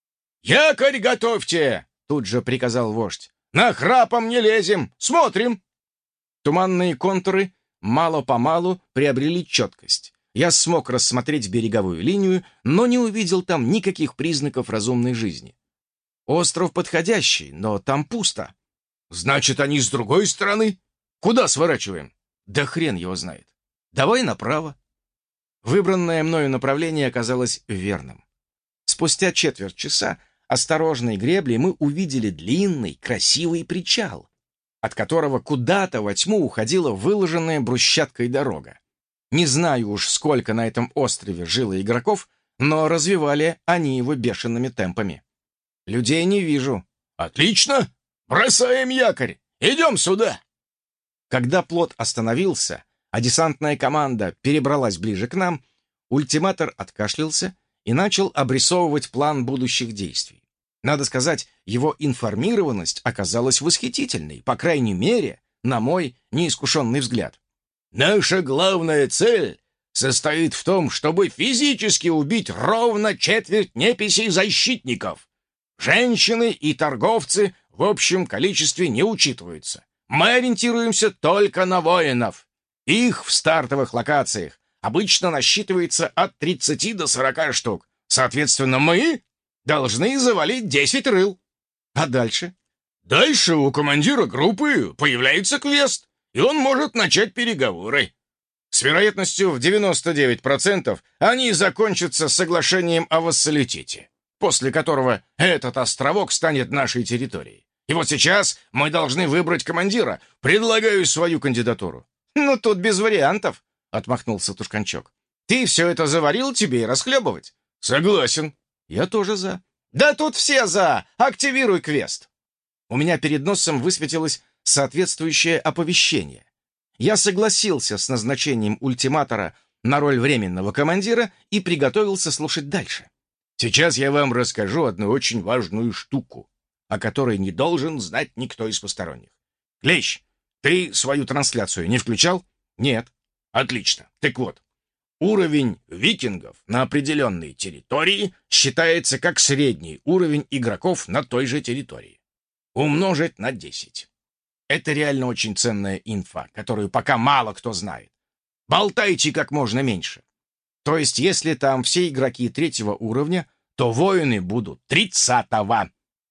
«Якорь готовьте!» — тут же приказал вождь. «Нахрапом не лезем! Смотрим!» Туманные контуры мало-помалу приобрели четкость. Я смог рассмотреть береговую линию, но не увидел там никаких признаков разумной жизни. Остров подходящий, но там пусто. «Значит, они с другой стороны? Куда сворачиваем?» Да хрен его знает. Давай направо. Выбранное мною направление оказалось верным. Спустя четверть часа осторожной гребли мы увидели длинный, красивый причал, от которого куда-то во тьму уходила выложенная брусчаткой дорога. Не знаю уж, сколько на этом острове жило игроков, но развивали они его бешеными темпами. Людей не вижу. «Отлично! Бросаем якорь! Идем сюда!» Когда плот остановился, а десантная команда перебралась ближе к нам, ультиматор откашлялся и начал обрисовывать план будущих действий. Надо сказать, его информированность оказалась восхитительной, по крайней мере, на мой неискушенный взгляд. «Наша главная цель состоит в том, чтобы физически убить ровно четверть неписей защитников. Женщины и торговцы в общем количестве не учитываются. Мы ориентируемся только на воинов. Их в стартовых локациях обычно насчитывается от тридцати до сорока штук. Соответственно, мы должны завалить десять рыл. А дальше? Дальше у командира группы появляется квест, и он может начать переговоры. С вероятностью в девяносто девять процентов они закончатся соглашением о вассалитете, после которого этот островок станет нашей территорией. И вот сейчас мы должны выбрать командира. Предлагаю свою кандидатуру». «Ну, тут без вариантов», — отмахнулся Тушканчок. «Ты все это заварил, тебе и расхлебывать». «Согласен». «Я тоже за». «Да тут все за! Активируй квест!» У меня перед носом высветилось соответствующее оповещение. Я согласился с назначением ультиматора на роль временного командира и приготовился слушать дальше. «Сейчас я вам расскажу одну очень важную штуку, о которой не должен знать никто из посторонних. Клещ, ты свою трансляцию не включал?» «Нет». «Отлично. Так вот, уровень викингов на определенной территории считается как средний уровень игроков на той же территории. Умножить на десять. Это реально очень ценная инфа, которую пока мало кто знает. Болтайте как можно меньше. То есть, если там все игроки третьего уровня, то воины будут тридцатого.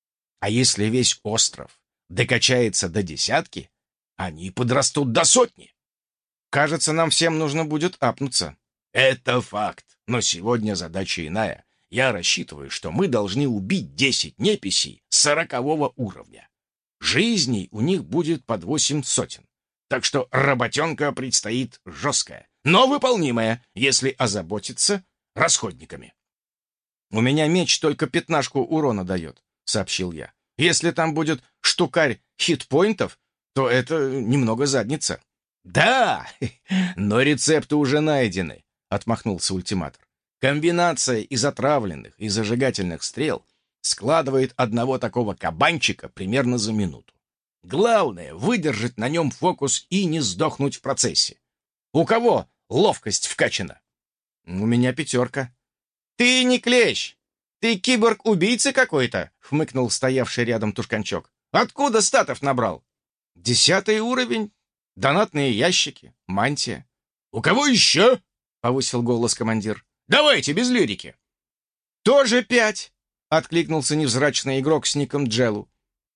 А если весь остров докачается до десятки, они подрастут до сотни. Кажется, нам всем нужно будет апнуться. Это факт, но сегодня задача иная. Я рассчитываю, что мы должны убить десять неписей сорокового уровня. Жизней у них будет под восемь сотен. Так что работенка предстоит жесткая, но выполнимая, если озаботиться расходниками. «У меня меч только пятнашку урона дает», — сообщил я. «Если там будет штукарь хитпоинтов, то это немного задница». «Да, но рецепты уже найдены», — отмахнулся ультиматор. «Комбинация из отравленных и зажигательных стрел складывает одного такого кабанчика примерно за минуту. Главное — выдержать на нем фокус и не сдохнуть в процессе. У кого ловкость вкачана?» «У меня пятерка». «Ты не клещ! Ты киборг-убийца какой-то!» — хмыкнул стоявший рядом Тушканчок. «Откуда статов набрал?» «Десятый уровень, донатные ящики, мантия». «У кого еще?» — повысил голос командир. «Давайте без лирики». «Тоже пять!» — откликнулся невзрачный игрок с ником Джелу.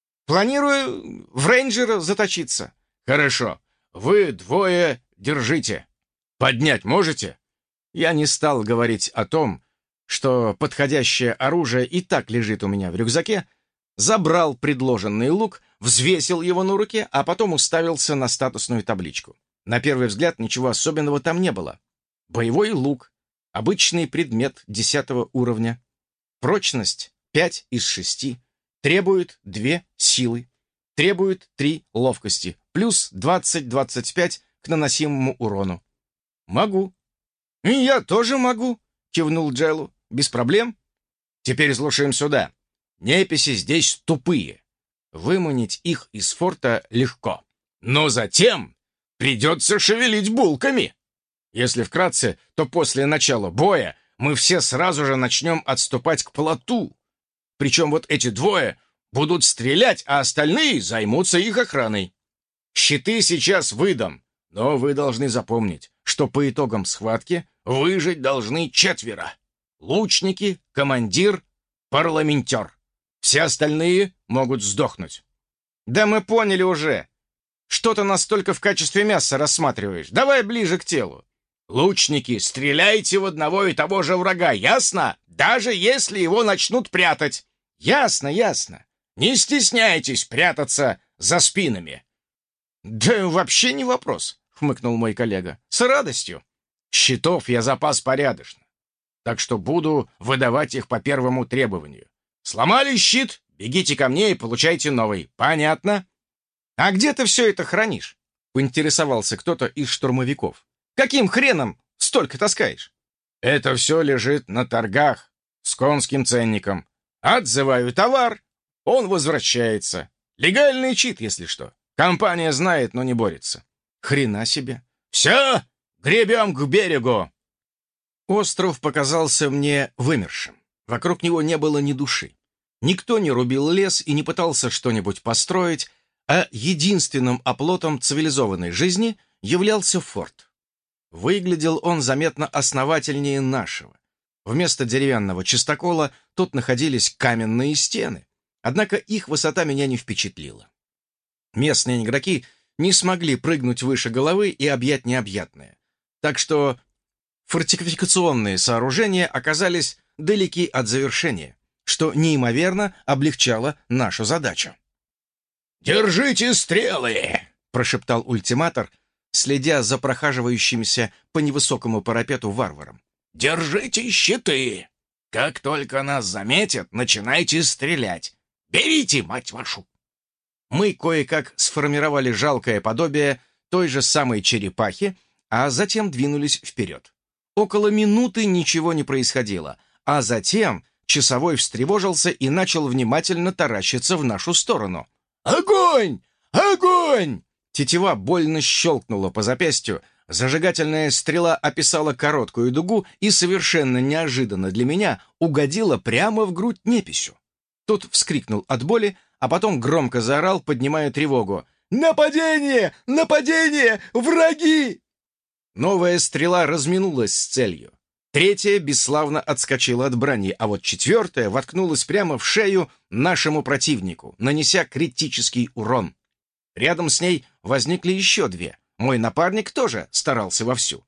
«Планирую в рейнджера заточиться». «Хорошо. Вы двое держите. Поднять можете?» Я не стал говорить о том, что подходящее оружие и так лежит у меня в рюкзаке, забрал предложенный лук, взвесил его на руке, а потом уставился на статусную табличку. На первый взгляд ничего особенного там не было. Боевой лук, обычный предмет десятого уровня. Прочность пять из шести. Требует две силы. Требует три ловкости. Плюс двадцать-двадцать пять к наносимому урону. Могу. И я тоже могу, кивнул Джелу. Без проблем. Теперь слушаем сюда. Неписи здесь тупые. Выманить их из форта легко. Но затем придется шевелить булками. Если вкратце, то после начала боя мы все сразу же начнем отступать к плоту. Причем вот эти двое будут стрелять, а остальные займутся их охраной. Щиты сейчас выдам, но вы должны запомнить, что по итогам схватки выжить должны четверо. Лучники, командир, парламентер. Все остальные могут сдохнуть. Да мы поняли уже. Что ты нас только в качестве мяса рассматриваешь? Давай ближе к телу. Лучники, стреляйте в одного и того же врага, ясно? Даже если его начнут прятать. Ясно, ясно. Не стесняйтесь прятаться за спинами. Да вообще не вопрос, хмыкнул мой коллега. С радостью. Щитов я запас порядочно. Так что буду выдавать их по первому требованию. Сломали щит, бегите ко мне и получайте новый. Понятно? А где ты все это хранишь? Поинтересовался кто-то из штурмовиков. Каким хреном столько таскаешь? Это все лежит на торгах с конским ценником. Отзываю товар, он возвращается. Легальный чит, если что. Компания знает, но не борется. Хрена себе. Все, гребем к берегу. Остров показался мне вымершим. Вокруг него не было ни души. Никто не рубил лес и не пытался что-нибудь построить, а единственным оплотом цивилизованной жизни являлся форт. Выглядел он заметно основательнее нашего. Вместо деревянного чистокола тут находились каменные стены, однако их высота меня не впечатлила. Местные игроки не смогли прыгнуть выше головы и объять необъятное, так что фортификационные сооружения оказались далеки от завершения, что неимоверно облегчало нашу задачу. «Держите стрелы!» — прошептал ультиматор, следя за прохаживающимся по невысокому парапету варваром. «Держите щиты! Как только нас заметят, начинайте стрелять! Берите, мать вашу!» Мы кое-как сформировали жалкое подобие той же самой черепахи, а затем двинулись вперед. Около минуты ничего не происходило, а затем часовой встревожился и начал внимательно таращиться в нашу сторону. «Огонь! Огонь!» Тетива больно щелкнула по запястью, зажигательная стрела описала короткую дугу и совершенно неожиданно для меня угодила прямо в грудь неписью. Тот вскрикнул от боли, а потом громко заорал, поднимая тревогу. «Нападение! Нападение! Враги!» Новая стрела разминулась с целью. Третья бесславно отскочила от брони, а вот четвертая воткнулась прямо в шею нашему противнику, нанеся критический урон. Рядом с ней возникли еще две. Мой напарник тоже старался вовсю.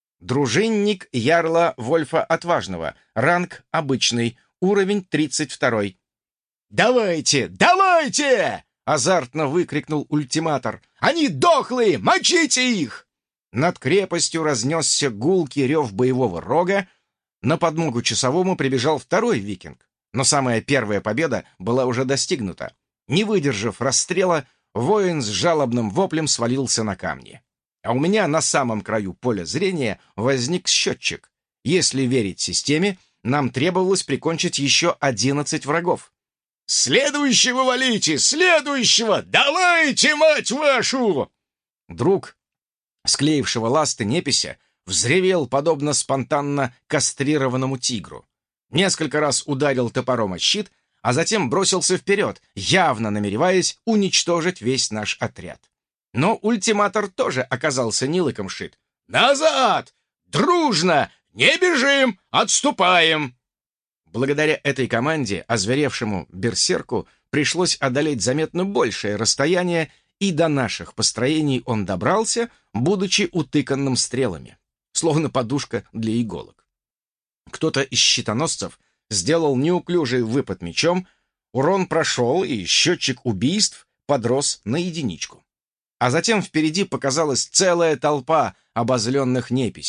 Дружинник ярла Вольфа Отважного, ранг обычный, уровень тридцать второй. «Давайте, давайте!» — азартно выкрикнул ультиматор. «Они дохлые! Мочите их!» Над крепостью разнесся гулкий рев боевого рога. На подмогу часовому прибежал второй викинг. Но самая первая победа была уже достигнута. Не выдержав расстрела, воин с жалобным воплем свалился на камни. А у меня на самом краю поля зрения возник счетчик. Если верить системе, нам требовалось прикончить еще одиннадцать врагов. «Следующего валите! Следующего! Давайте, мать вашу!» Друг, склеившего ласты непися, взревел, подобно спонтанно кастрированному тигру. Несколько раз ударил топором о щит, а затем бросился вперед, явно намереваясь уничтожить весь наш отряд. Но ультиматор тоже оказался не лыком шит. «Назад! Дружно! Не бежим! Отступаем!» Благодаря этой команде озверевшему берсерку пришлось одолеть заметно большее расстояние, и до наших построений он добрался, будучи утыканным стрелами, словно подушка для иголок. Кто-то из щитоносцев сделал неуклюжий выпад мечом, урон прошел, и счетчик убийств подрос на единичку. А затем впереди показалась целая толпа обозленных неписей.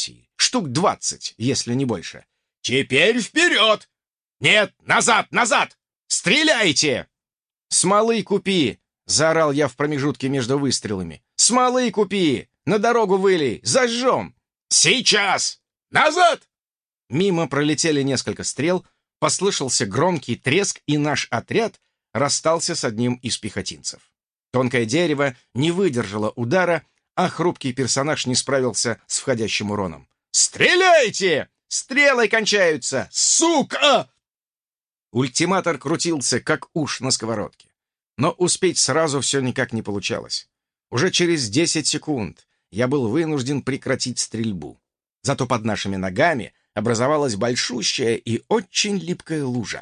штук двадцать, если не больше. «Теперь вперед! Нет, назад, назад! Стреляйте!» «Смолы купи!» — заорал я в промежутке между выстрелами. «Смолы купи! На дорогу вылей! Зажжем!» «Сейчас! Назад!» Мимо пролетели несколько стрел, послышался громкий треск, и наш отряд расстался с одним из пехотинцев. Тонкое дерево не выдержало удара, а хрупкий персонаж не справился с входящим уроном. «Стреляйте! Стрелы кончаются! Сука!» Ультиматор крутился, как уж на сковородке. Но успеть сразу все никак не получалось. Уже через десять секунд я был вынужден прекратить стрельбу. Зато под нашими ногами образовалась большущая и очень липкая лужа.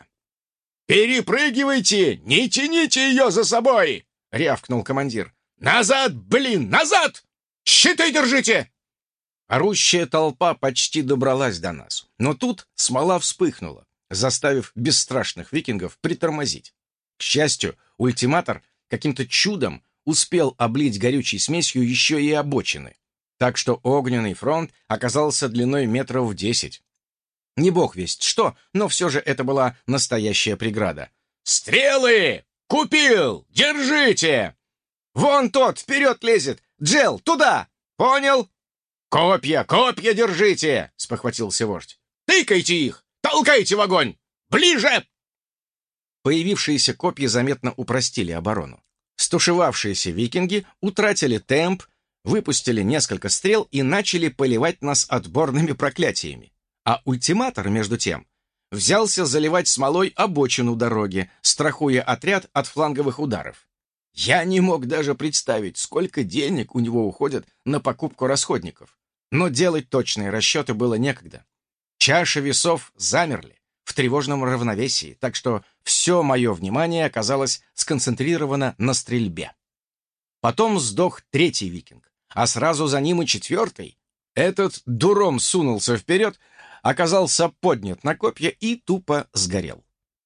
«Перепрыгивайте! Не тяните ее за собой!» — рявкнул командир. «Назад, блин, назад! Щиты держите!» Орущая толпа почти добралась до нас, но тут смола вспыхнула, заставив бесстрашных викингов притормозить. К счастью, ультиматор каким-то чудом успел облить горючей смесью еще и обочины, так что огненный фронт оказался длиной метров в десять. Не бог весть что, но все же это была настоящая преграда. «Стрелы! Купил! Держите!» «Вон тот вперед лезет! Джел, туда! Понял?» «Копья, копья держите!» — спохватился вождь. «Тыкайте их! Толкайте в огонь! Ближе!» Появившиеся копья заметно упростили оборону. Стушевавшиеся викинги утратили темп, выпустили несколько стрел и начали поливать нас отборными проклятиями. А ультиматор, между тем, взялся заливать смолой обочину дороги, страхуя отряд от фланговых ударов. Я не мог даже представить, сколько денег у него уходит на покупку расходников. Но делать точные расчеты было некогда. Чаши весов замерли в тревожном равновесии, так что все мое внимание оказалось сконцентрировано на стрельбе. Потом сдох третий викинг, а сразу за ним и четвертый. Этот дуром сунулся вперед, оказался поднят на копья и тупо сгорел.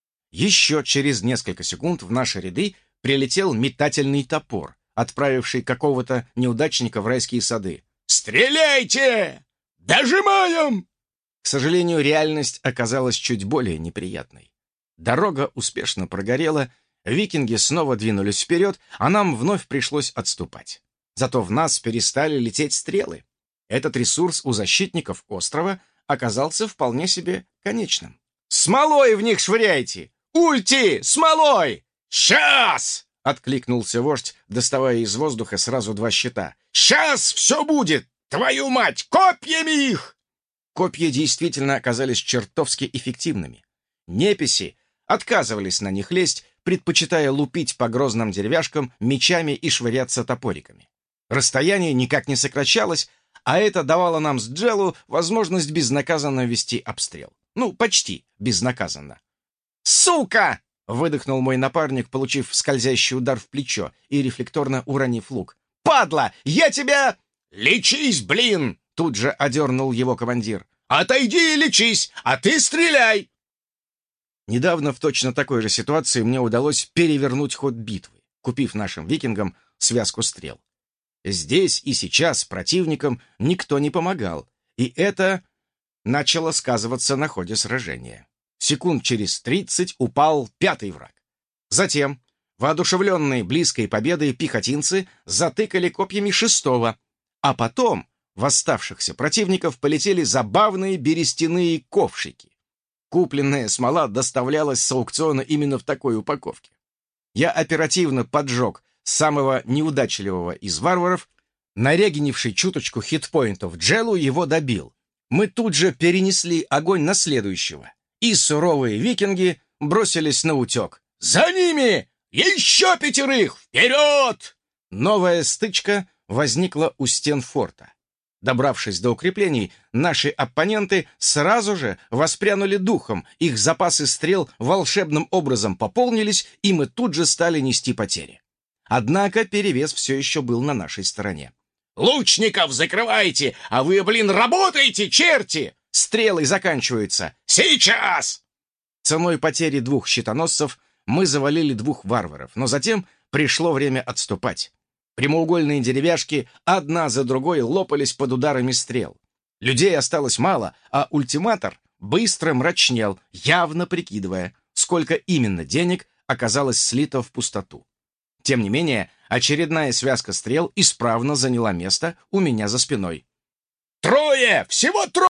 Еще через несколько секунд в наши ряды прилетел метательный топор, отправивший какого-то неудачника в райские сады. «Стреляйте! Дожимаем!» К сожалению, реальность оказалась чуть более неприятной. Дорога успешно прогорела, викинги снова двинулись вперед, а нам вновь пришлось отступать. Зато в нас перестали лететь стрелы. Этот ресурс у защитников острова оказался вполне себе конечным. «Смолой в них швыряйте! Ульти! Смолой!» «Сейчас!» — откликнулся вождь, доставая из воздуха сразу два щита. «Сейчас все будет! Твою мать! Копьями их!» Копья действительно оказались чертовски эффективными. Неписи отказывались на них лезть, предпочитая лупить по грозным деревяшкам мечами и швыряться топориками. Расстояние никак не сокращалось, а это давало нам с Джеллу возможность безнаказанно вести обстрел. Ну, почти безнаказанно. «Сука!» — выдохнул мой напарник, получив скользящий удар в плечо и рефлекторно уронив лук. «Падла! Я тебя...» «Лечись, блин!» — тут же одернул его командир. «Отойди и лечись, а ты стреляй!» Недавно в точно такой же ситуации мне удалось перевернуть ход битвы, купив нашим викингам связку стрел. Здесь и сейчас противникам никто не помогал, и это начало сказываться на ходе сражения. Секунд через тридцать упал пятый враг. Затем, воодушевленные близкой победой, пехотинцы затыкали копьями шестого, а потом в оставшихся противников полетели забавные берестяные ковшики. Купленная смола доставлялась с аукциона именно в такой упаковке. Я оперативно поджег самого неудачливого из варваров, нарегенивший чуточку хитпоинтов Джеллу его добил. Мы тут же перенесли огонь на следующего, и суровые викинги бросились на утек. «За ними! Еще пятерых! Вперед!» Новая стычка возникла у стен форта. Добравшись до укреплений, наши оппоненты сразу же воспрянули духом, их запасы стрел волшебным образом пополнились, и мы тут же стали нести потери. Однако перевес все еще был на нашей стороне. «Лучников закрывайте, а вы, блин, работаете, черти!» «Стрелы заканчиваются!» «Сейчас!» Ценой потери двух щитоносцев мы завалили двух варваров, но затем пришло время отступать. Прямоугольные деревяшки одна за другой лопались под ударами стрел. Людей осталось мало, а ультиматор быстро мрачнел, явно прикидывая, сколько именно денег оказалось слито в пустоту. Тем не менее, очередная связка стрел исправно заняла место у меня за спиной. «Трое! Всего трое!»